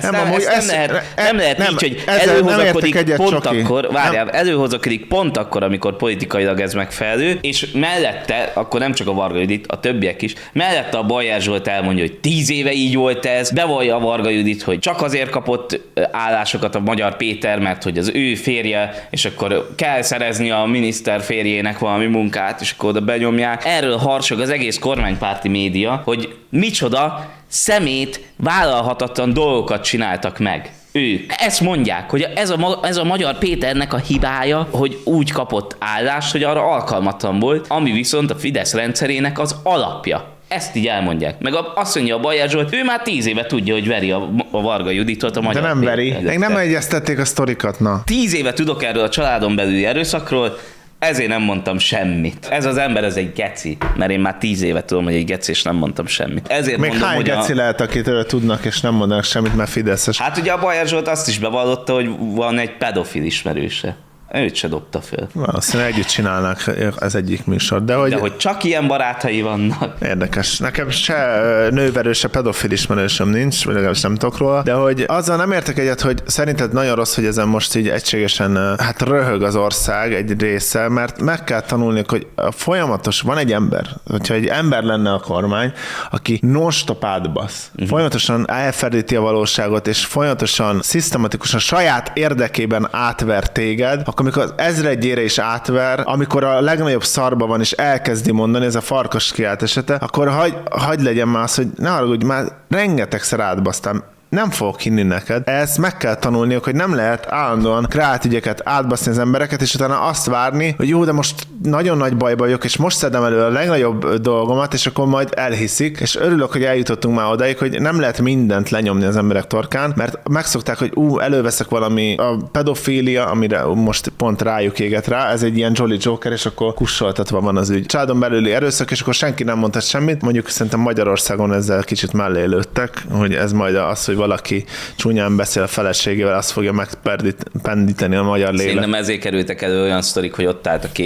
Nem lehet így, hogy előhozakodik pont akkor, előhozakodik pont akkor, amikor politikailag ez megfelelő, és mellette, akkor nem csak a Varga Judit, a többiek is, mellette a Bajer Zsolt elmondja, hogy 10 éve így volt ez, bevallja a Varga Judit, hogy csak azért kapott állásokat a Magyar Péter, mert hogy az ő férje, és akkor kell szerezni a miniszter férjének valami munkát, és akkor oda benyomják. Erről harsog az egész kormánypárti média, hogy micsoda szemét, vállalhatatlan dolgokat csináltak meg. Ők. Ezt mondják, hogy ez a Magyar Péternek a hibája, hogy úgy kapott állást, hogy arra alkalmatlan volt, ami viszont a Fidesz rendszerének az alapja. Ezt így elmondják. Meg azt mondja a Bajer Zsolt, ő már 10 éve tudja, hogy veri a Varga Juditot a Magyar Péter. De nem veri. Még nem egyeztették a sztorikat, na. 10 éve tudok erről a családon belüli erőszakról, ezért nem mondtam semmit. Ez az ember, ez egy geci. Mert én már 10 éve tudom, hogy egy geci, és nem mondtam semmit. Ezért még mondom, hány hogy geci lehet, akitől tudnak, és nem mondanak semmit, mert fideszes? Hát ugye a Bajer Zsolt azt is bevallotta, hogy van egy pedofil ismerőse. Őt se dobta föl. Valószínűleg együtt csinálnak az egyik műsor. De hogy csak ilyen barátai vannak. Érdekes. Nekem se nőverő, se pedofil ismerősöm nincs, vagy legalábbis nem tudok róla, de hogy azzal nem értek egyet, hogy szerinted nagyon rossz, hogy ezen most így egységesen röhög az ország egy része, mert meg kell tanulni, hogy folyamatos, van egy ember, hogyha egy ember lenne a kormány, aki non-stop átbasz, folyamatosan elferdíti a valóságot, és folyamatosan, szisztematikusan saját érdekében átver téged, amikor az ezredjére is átver, amikor a legnagyobb szarba van, és elkezdi mondani, ez a Farkas kiált esete, akkor hagy legyen már az, hogy ne haragudj, már rengetegszer átbasztam. Nem fogok hinni neked. Ezt meg kell tanulniuk, hogy nem lehet állandóan kreált ügyeket átbaszni az embereket, és utána azt várni, hogy jó, de most nagyon nagy bajba vagyok, és most szedem elő a legnagyobb dolgomat, és akkor majd elhiszik, és örülök, hogy eljutottunk már odáig, hogy nem lehet mindent lenyomni az emberek torkán, mert megszokták, hogy előveszek valami, a pedofília, amire most pont rájuk éget rá, ez egy ilyen Jolly Joker, és akkor kussoltatva van az ügy. Családon belüli erőszak, és akkor senki nem mondhat semmit. Mondjuk szerintem Magyarországon ezzel kicsit mellé lőttek, hogy ez majd az, hogy valaki csúnyán beszél a feleségével, azt fogja megpendíteni a magyar lélek. Szerintem ezért kerültek elő olyan sztorik, hogy ott állt a késsel a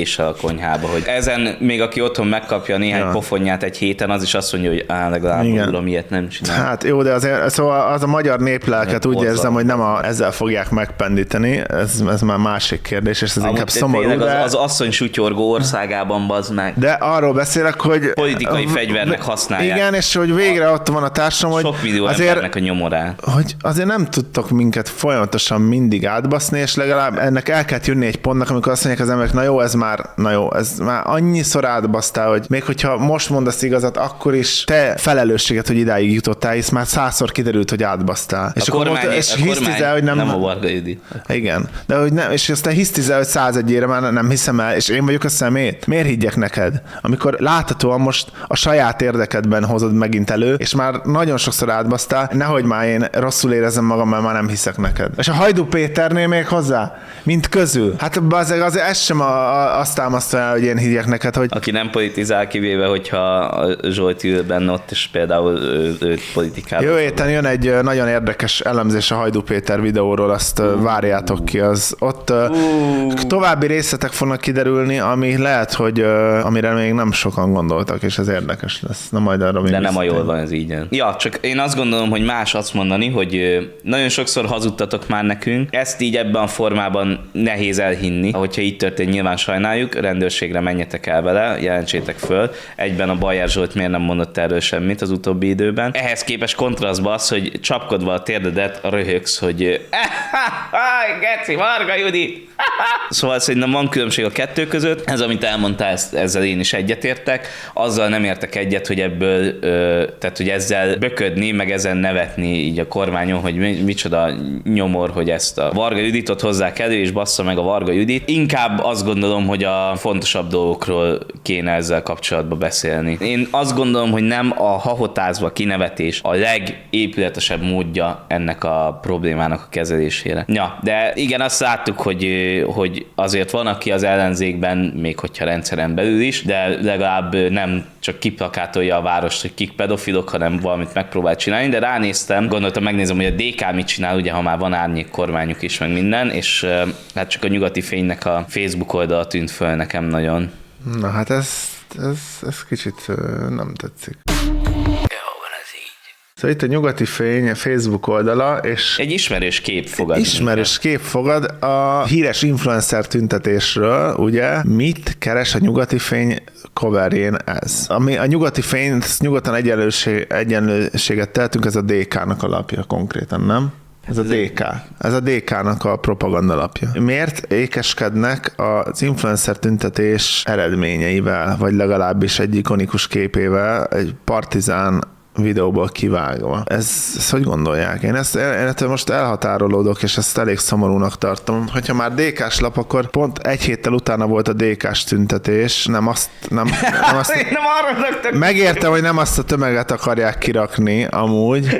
konyhába, hogy ezen még aki otthon megkapja néhány pofonját egy héten, az is azt mondja, hogy legalább uram, ilyet nem csinál. Hát jó, de azért szóval az a magyar néplelket úgy érzem, hogy nem ezzel fogják megpendíteni, ez már másik kérdés, és ez inkább szomorú. Az asszony sutyorgó országában bazd meg. De arról beszélek, hogy politikai fegyvernek használják. Igen, és hogy végre ott van a társadalom, hogy sok millió embernek a nyomorán. Hogy azért nem tudtok minket folyamatosan mindig átbaszni, és legalább ennek el kell jönni egy pontnak, amikor azt mondják az emberek, ez már annyiszor átbasztál, hogy még hogyha most mondasz igazat, akkor is te felelősséget, hogy idáig jutottál, hisz már 100-szor kiderült, hogy átbasztál. És hisztizel, hogy nem a Varga Judit. Igen, de hogy nem, és aztán hisztizel, hogy 101-ére már nem hiszem el, és én vagyok a szemét. Miért higgyek neked? Amikor láthatóan most a saját érdekedben hozod megint elő, és már nagyon sokszor átbasztál, nehogy már én rosszul érezzem magam, mert már nem hiszek neked. És a Hajdú Péternél még hozzá, mint közül. Hát azért ez sem azt támasztja el, hogy én higgyek neked, hogy... Aki nem politizál, kivéve, hogyha Zsolti ül benne ott, és például őt politikál. Jövő héten jön egy nagyon érdekes elemzés a Hajdú Péter videóról, azt várjátok ki. Ott további részletek fognak kiderülni, ami lehet, hogy amire még nem sokan gondoltak, és ez érdekes lesz. Na majd arra de nem a jól van ez így. Ja, csak én azt gondolom, hogy más azt mondani, hogy nagyon sokszor hazudtatok már nekünk. Ezt így ebben a formában nehéz elhinni. Hogyha így történt, nyilván sajnáljuk, rendőrségre menjetek el vele, jelentsétek föl. Egyben a Bajer Zsolt miért nem mondott erről semmit az utóbbi időben. Ehhez képest kontrasztba az, hogy csapkodva a térdedet röhögsz, hogy geci, Varga Judi! Szóval szerintem van különbség a kettő között. Ez, amit elmondtál, ezzel én is egyetértek. Azzal nem értek egyet, hogy ebből, tehát hogy ezzel böködni, meg ezen nevetni így a kormányon, hogy micsoda nyomor, hogy ezt a Varga Juditot hozzák elő, és bassza meg a Varga Judit. Inkább azt gondolom, hogy a fontosabb dolgokról kéne ezzel kapcsolatban beszélni. Én azt gondolom, hogy nem a hahotázva kinevetés a legépületesebb módja ennek a problémának a kezelésére. Ja, de igen, azt láttuk, hogy azért van, aki az ellenzékben, még hogyha rendszeren belül is, de legalább nem csak kiplakátolja a várost, hogy kik pedofilok, hanem valamit megpróbál csinálni, de ránéztem, gondoltam, megnézem, hogy a DK mit csinál, ugye, ha már van árnyék kormányuk is, meg minden, és hát csak a Nyugati Fénynek a Facebook oldala tűnt föl nekem nagyon. Na hát ez kicsit nem tetszik. Szóval itt a Nyugati Fény Facebook oldala, és... Egy ismerős kép fogad. Ismerős kép fogad a híres influencer tüntetésről, ugye? Mit keres a Nyugati Fény coverjén ez? Ami a Nyugati Fény, nyugodtan egyenlőséget tehetünk, ez a DK-nak a lapja konkrétan, nem? Ez a DK. Ez a DK-nak a propaganda lapja. Miért ékeskednek az influencer tüntetés eredményeivel, vagy legalábbis egy ikonikus képével, egy partizán videóból kivágva. Ezt hogy gondolják? Én ettől most elhatárolódok, és ezt elég szomorúnak tartom. Hogyha már DK-s lap, akkor pont egy héttel utána volt a DK-s tüntetés, nem azt megértem, hogy nem azt a tömeget akarják kirakni amúgy.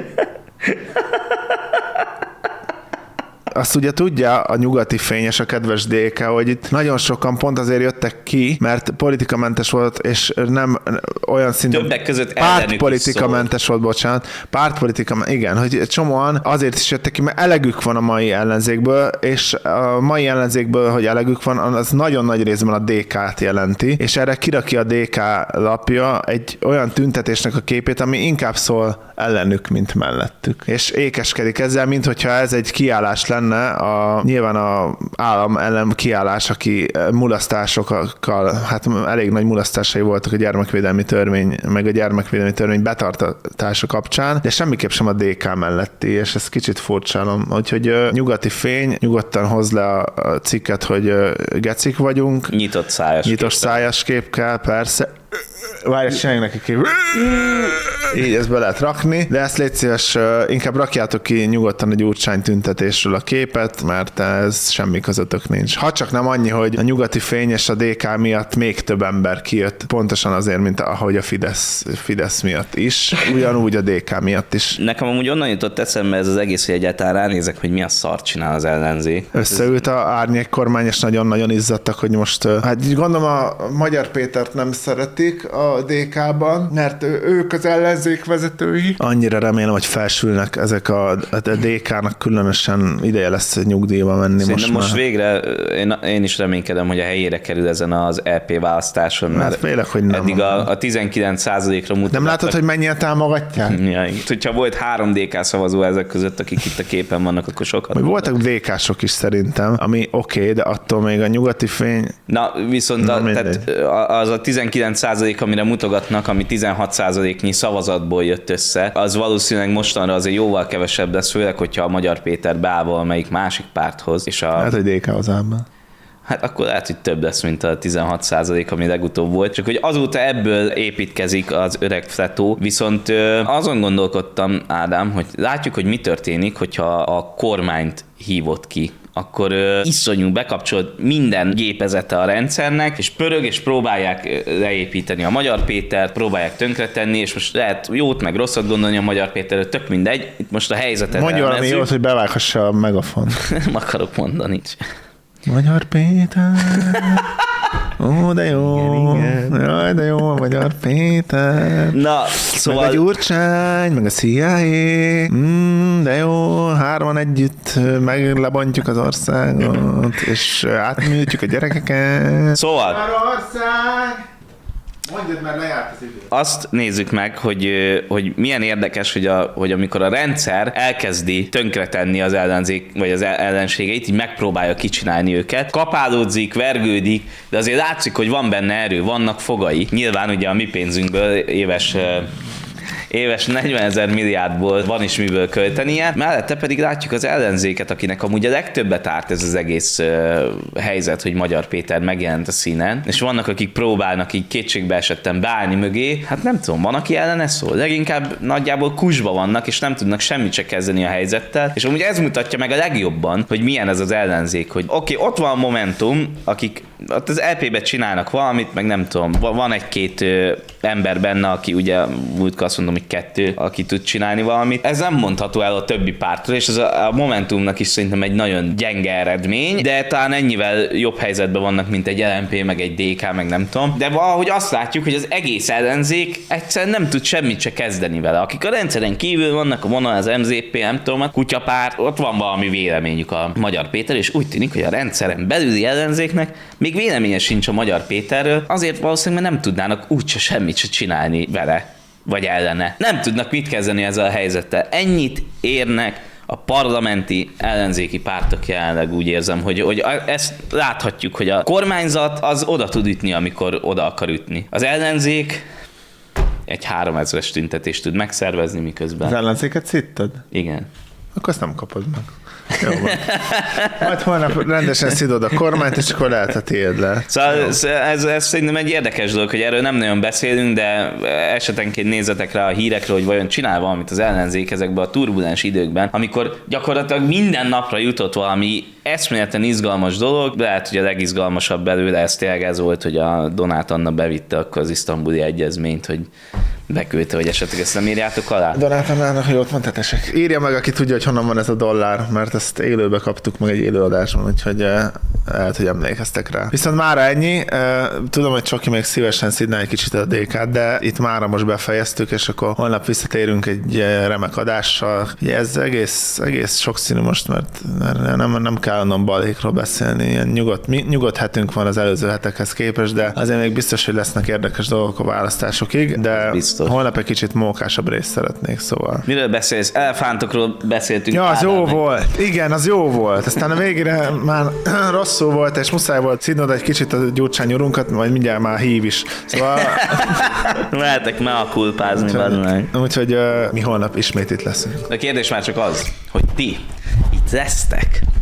Azt ugye tudja a Nyugati Fény és a kedves DK, hogy itt nagyon sokan pont azért jöttek ki, mert politikamentes volt, és nem olyan szintén... Többek között pártpolitikamentes volt, bocsánat. Igen, hogy csomóan azért is jöttek ki, mert elegük van a mai ellenzékből, és a mai ellenzékből, hogy elegük van, az nagyon nagy részben a DK-t jelenti, és erre kirakja a DK lapja egy olyan tüntetésnek a képét, ami inkább szól ellenük, mint mellettük. És ékeskedik ezzel, mint hogyha ez egy kiállás lenne, nyilván a állam ellen kiállás, aki mulasztásokkal, hát elég nagy mulasztásai voltak a gyermekvédelmi törvény, meg a gyermekvédelmi törvény betartatása kapcsán, de semmiképp sem a DK melletti, és ezt kicsit furcsálom. Úgyhogy Nyugati Fény nyugodtan hoz le a cikket, hogy gecik vagyunk. Nyitott szájas kép kell, persze. Várj, csináljunk neki kép. Így ezt be lehet rakni, de ezt légy szíves, inkább rakjátok ki nyugodtan a Gyurcsány tüntetésről a képet, mert ez semmi közöttök nincs. Ha csak nem annyi, hogy a Nyugati Fény és a DK miatt még több ember kijött, pontosan azért, mint ahogy a Fidesz miatt is, ugyanúgy a DK miatt is. Nekem amúgy onnan jutott eszembe ez az egész, hogy egyáltalán ránézek, hogy mi a szart csinál az ellenzék. Összeült a árnyék kormány, és nagyon-nagyon izzadtak, hogy most, hát így gondolom a Magyar Pétert nem szeretik a DK-ban, mert ők az ellenzék, ellenzék vezetői. Annyira remélem, hogy felsülnek ezek a DK-nak különösen ideje lesz nyugdíjba menni. Most végre én is reménykedem, hogy a helyére kerül ezen az EP választáson, mert félek, hogy nem. Eddig a 19%-ra mutattak. Nem látod, hogy mennyien támogatják? Ja, hogyha volt 3 DK szavazó ezek között, akik itt a képen vannak, akkor sokat. Voltak DK-sok is szerintem, ami oké, de attól még a nyugati fény... Na, viszont tehát az a 19%, amire mutogatnak, ami 16%-nyi szavazatból jött össze, az valószínűleg mostanra azért jóval kevesebb lesz, főleg, hogyha a Magyar Péter beáll valamelyik másik párthoz. És Hát, hogy DK-hoz áll be. Hát akkor lehet, hogy több lesz, mint a 16%, ami legutóbb volt. Csak hogy azóta ebből építkezik az öreg fletó. Viszont azon gondolkodtam, Ádám, hogy látjuk, hogy mi történik, hogyha a kormányt hívott ki. Akkor iszonyú bekapcsolt minden gépezete a rendszernek, és pörög, és próbálják leépíteni a Magyar Pétert, próbálják tönkretenni, és most lehet jót meg rosszat gondolni a Magyar Péterről, tök mindegy. Itt most a helyzetet mondja valami jót, hogy bevághassa a megafon. Nem akarok mondani. Magyar Péter, ó, de jó, igen. Jaj, de jó, a Magyar Péter. Na, szóval... Meg a Gyurcsány, meg a CIA, de jó, 3 együtt meglebontjuk az országot, és átműtjük a gyerekeket. Szóval... Magyarország! Mondjad, mert lejárt az idő. Azt nézzük meg, hogy milyen érdekes, hogy amikor a rendszer elkezdi tönkretenni az ellenzék, vagy az ellenségeit, így megpróbálja kicsinálni őket, kapálódzik, vergődik, de azért látszik, hogy van benne erő, vannak fogai. Nyilván ugye a mi pénzünkből éves 40 000 milliárdból van is miből költenie, mellette pedig látjuk az ellenzéket, akinek amúgy a legtöbbet árt ez az egész helyzet, hogy Magyar Péter megjelent a színen, és vannak, akik próbálnak így kétségbe esetten beállni mögé, hát nem tudom, van, aki ellene szól, leginkább nagyjából kusba vannak, és nem tudnak semmit se kezdeni a helyzettel, és amúgy ez mutatja meg a legjobban, hogy milyen ez az ellenzék, hogy oké, ott van a Momentum, akik ott az LP-be csinálnak valamit, meg nem tudom, van 1-2 ember benne, aki ugye múltkor azt mondom, hogy 2, aki tud csinálni valamit. Ez nem mondható el a többi pártról, és ez a Momentumnak is szerintem egy nagyon gyenge eredmény, de talán ennyivel jobb helyzetben vannak, mint egy LMP, meg egy DK, meg nem tudom. De valahogy azt látjuk, hogy az egész ellenzék egyszerűen nem tud semmit se kezdeni vele. Akik a rendszeren kívül vannak, a vonal, az MZP, nem tudom, a kutyapárt, ott van valami véleményük a Magyar Péter, és úgy tűnik, hogy a rendszeren belüli ellenzéknek még véleménye sincs a Magyar Péterről, azért valószínűleg nem tudnának úgyse semmit se csinálni vele, vagy ellene. Nem tudnak mit kezdeni ezzel a helyzettel. Ennyit érnek a parlamenti ellenzéki pártok jelenleg, úgy érzem, hogy ezt láthatjuk, hogy a kormányzat az oda tud ütni, amikor oda akar ütni. Az ellenzék egy 3000-es tüntetést tud megszervezni, miközben... Az ellenzéket szitted? Igen. Akkor azt nem kapod meg. Jó van. Majd holnap rendesen szidod a kormányt, és akkor lehet a tiéd le. Szóval ez szerintem egy érdekes dolog, hogy erről nem nagyon beszélünk, de esetenként nézzetek rá a hírekre, hogy vajon csinál valamit az ellenzék ezekben a turbulens időkben, amikor gyakorlatilag minden napra jutott valami eszméleten izgalmas dolog. Lehet, hogy a legizgalmasabb belőle ez tényleg ez volt, hogy a Donát Anna bevitte akkor az isztambuli egyezményt, hogy beküldte, hogy esetleg ezt nem írjátok alá. Donát Annának, hogy ott mondta, tessék. Írja meg, aki tudja, hogy honnan van ez a dollár, mert ezt élőbe kaptuk meg egy élőadásban, úgyhogy lehet, hogy emlékeztek rá. Viszont mára ennyi. Tudom, hogy Csoki még szívesen szidná egy kicsit a DK-t, de itt mára most befejeztük, és akkor holnap visszatérünk egy remek adással. Ez egész sokszínű most, mert nem kell onnan balékról beszélni. Ilyen nyugodt hetünk van az előző hetekhez képest, de azért még biztos, hogy lesznek érdekes dolgok a választásokig, de biztos. Holnap egy kicsit mókásabb részt szeretnék, szóval. Miről beszélsz? Elefántokról beszéltünk. Ja, az jó volt. Igen, az jó volt. Aztán a végére már rosszul volt, és muszáj volt szidnod egy kicsit a Gyurcsány urunkat, majd mindjárt már hív is. Szóval... Mehetek mea culpázni. Úgyhogy mi holnap ismét itt leszünk. A kérdés már csak az, hogy ti itt lesztek.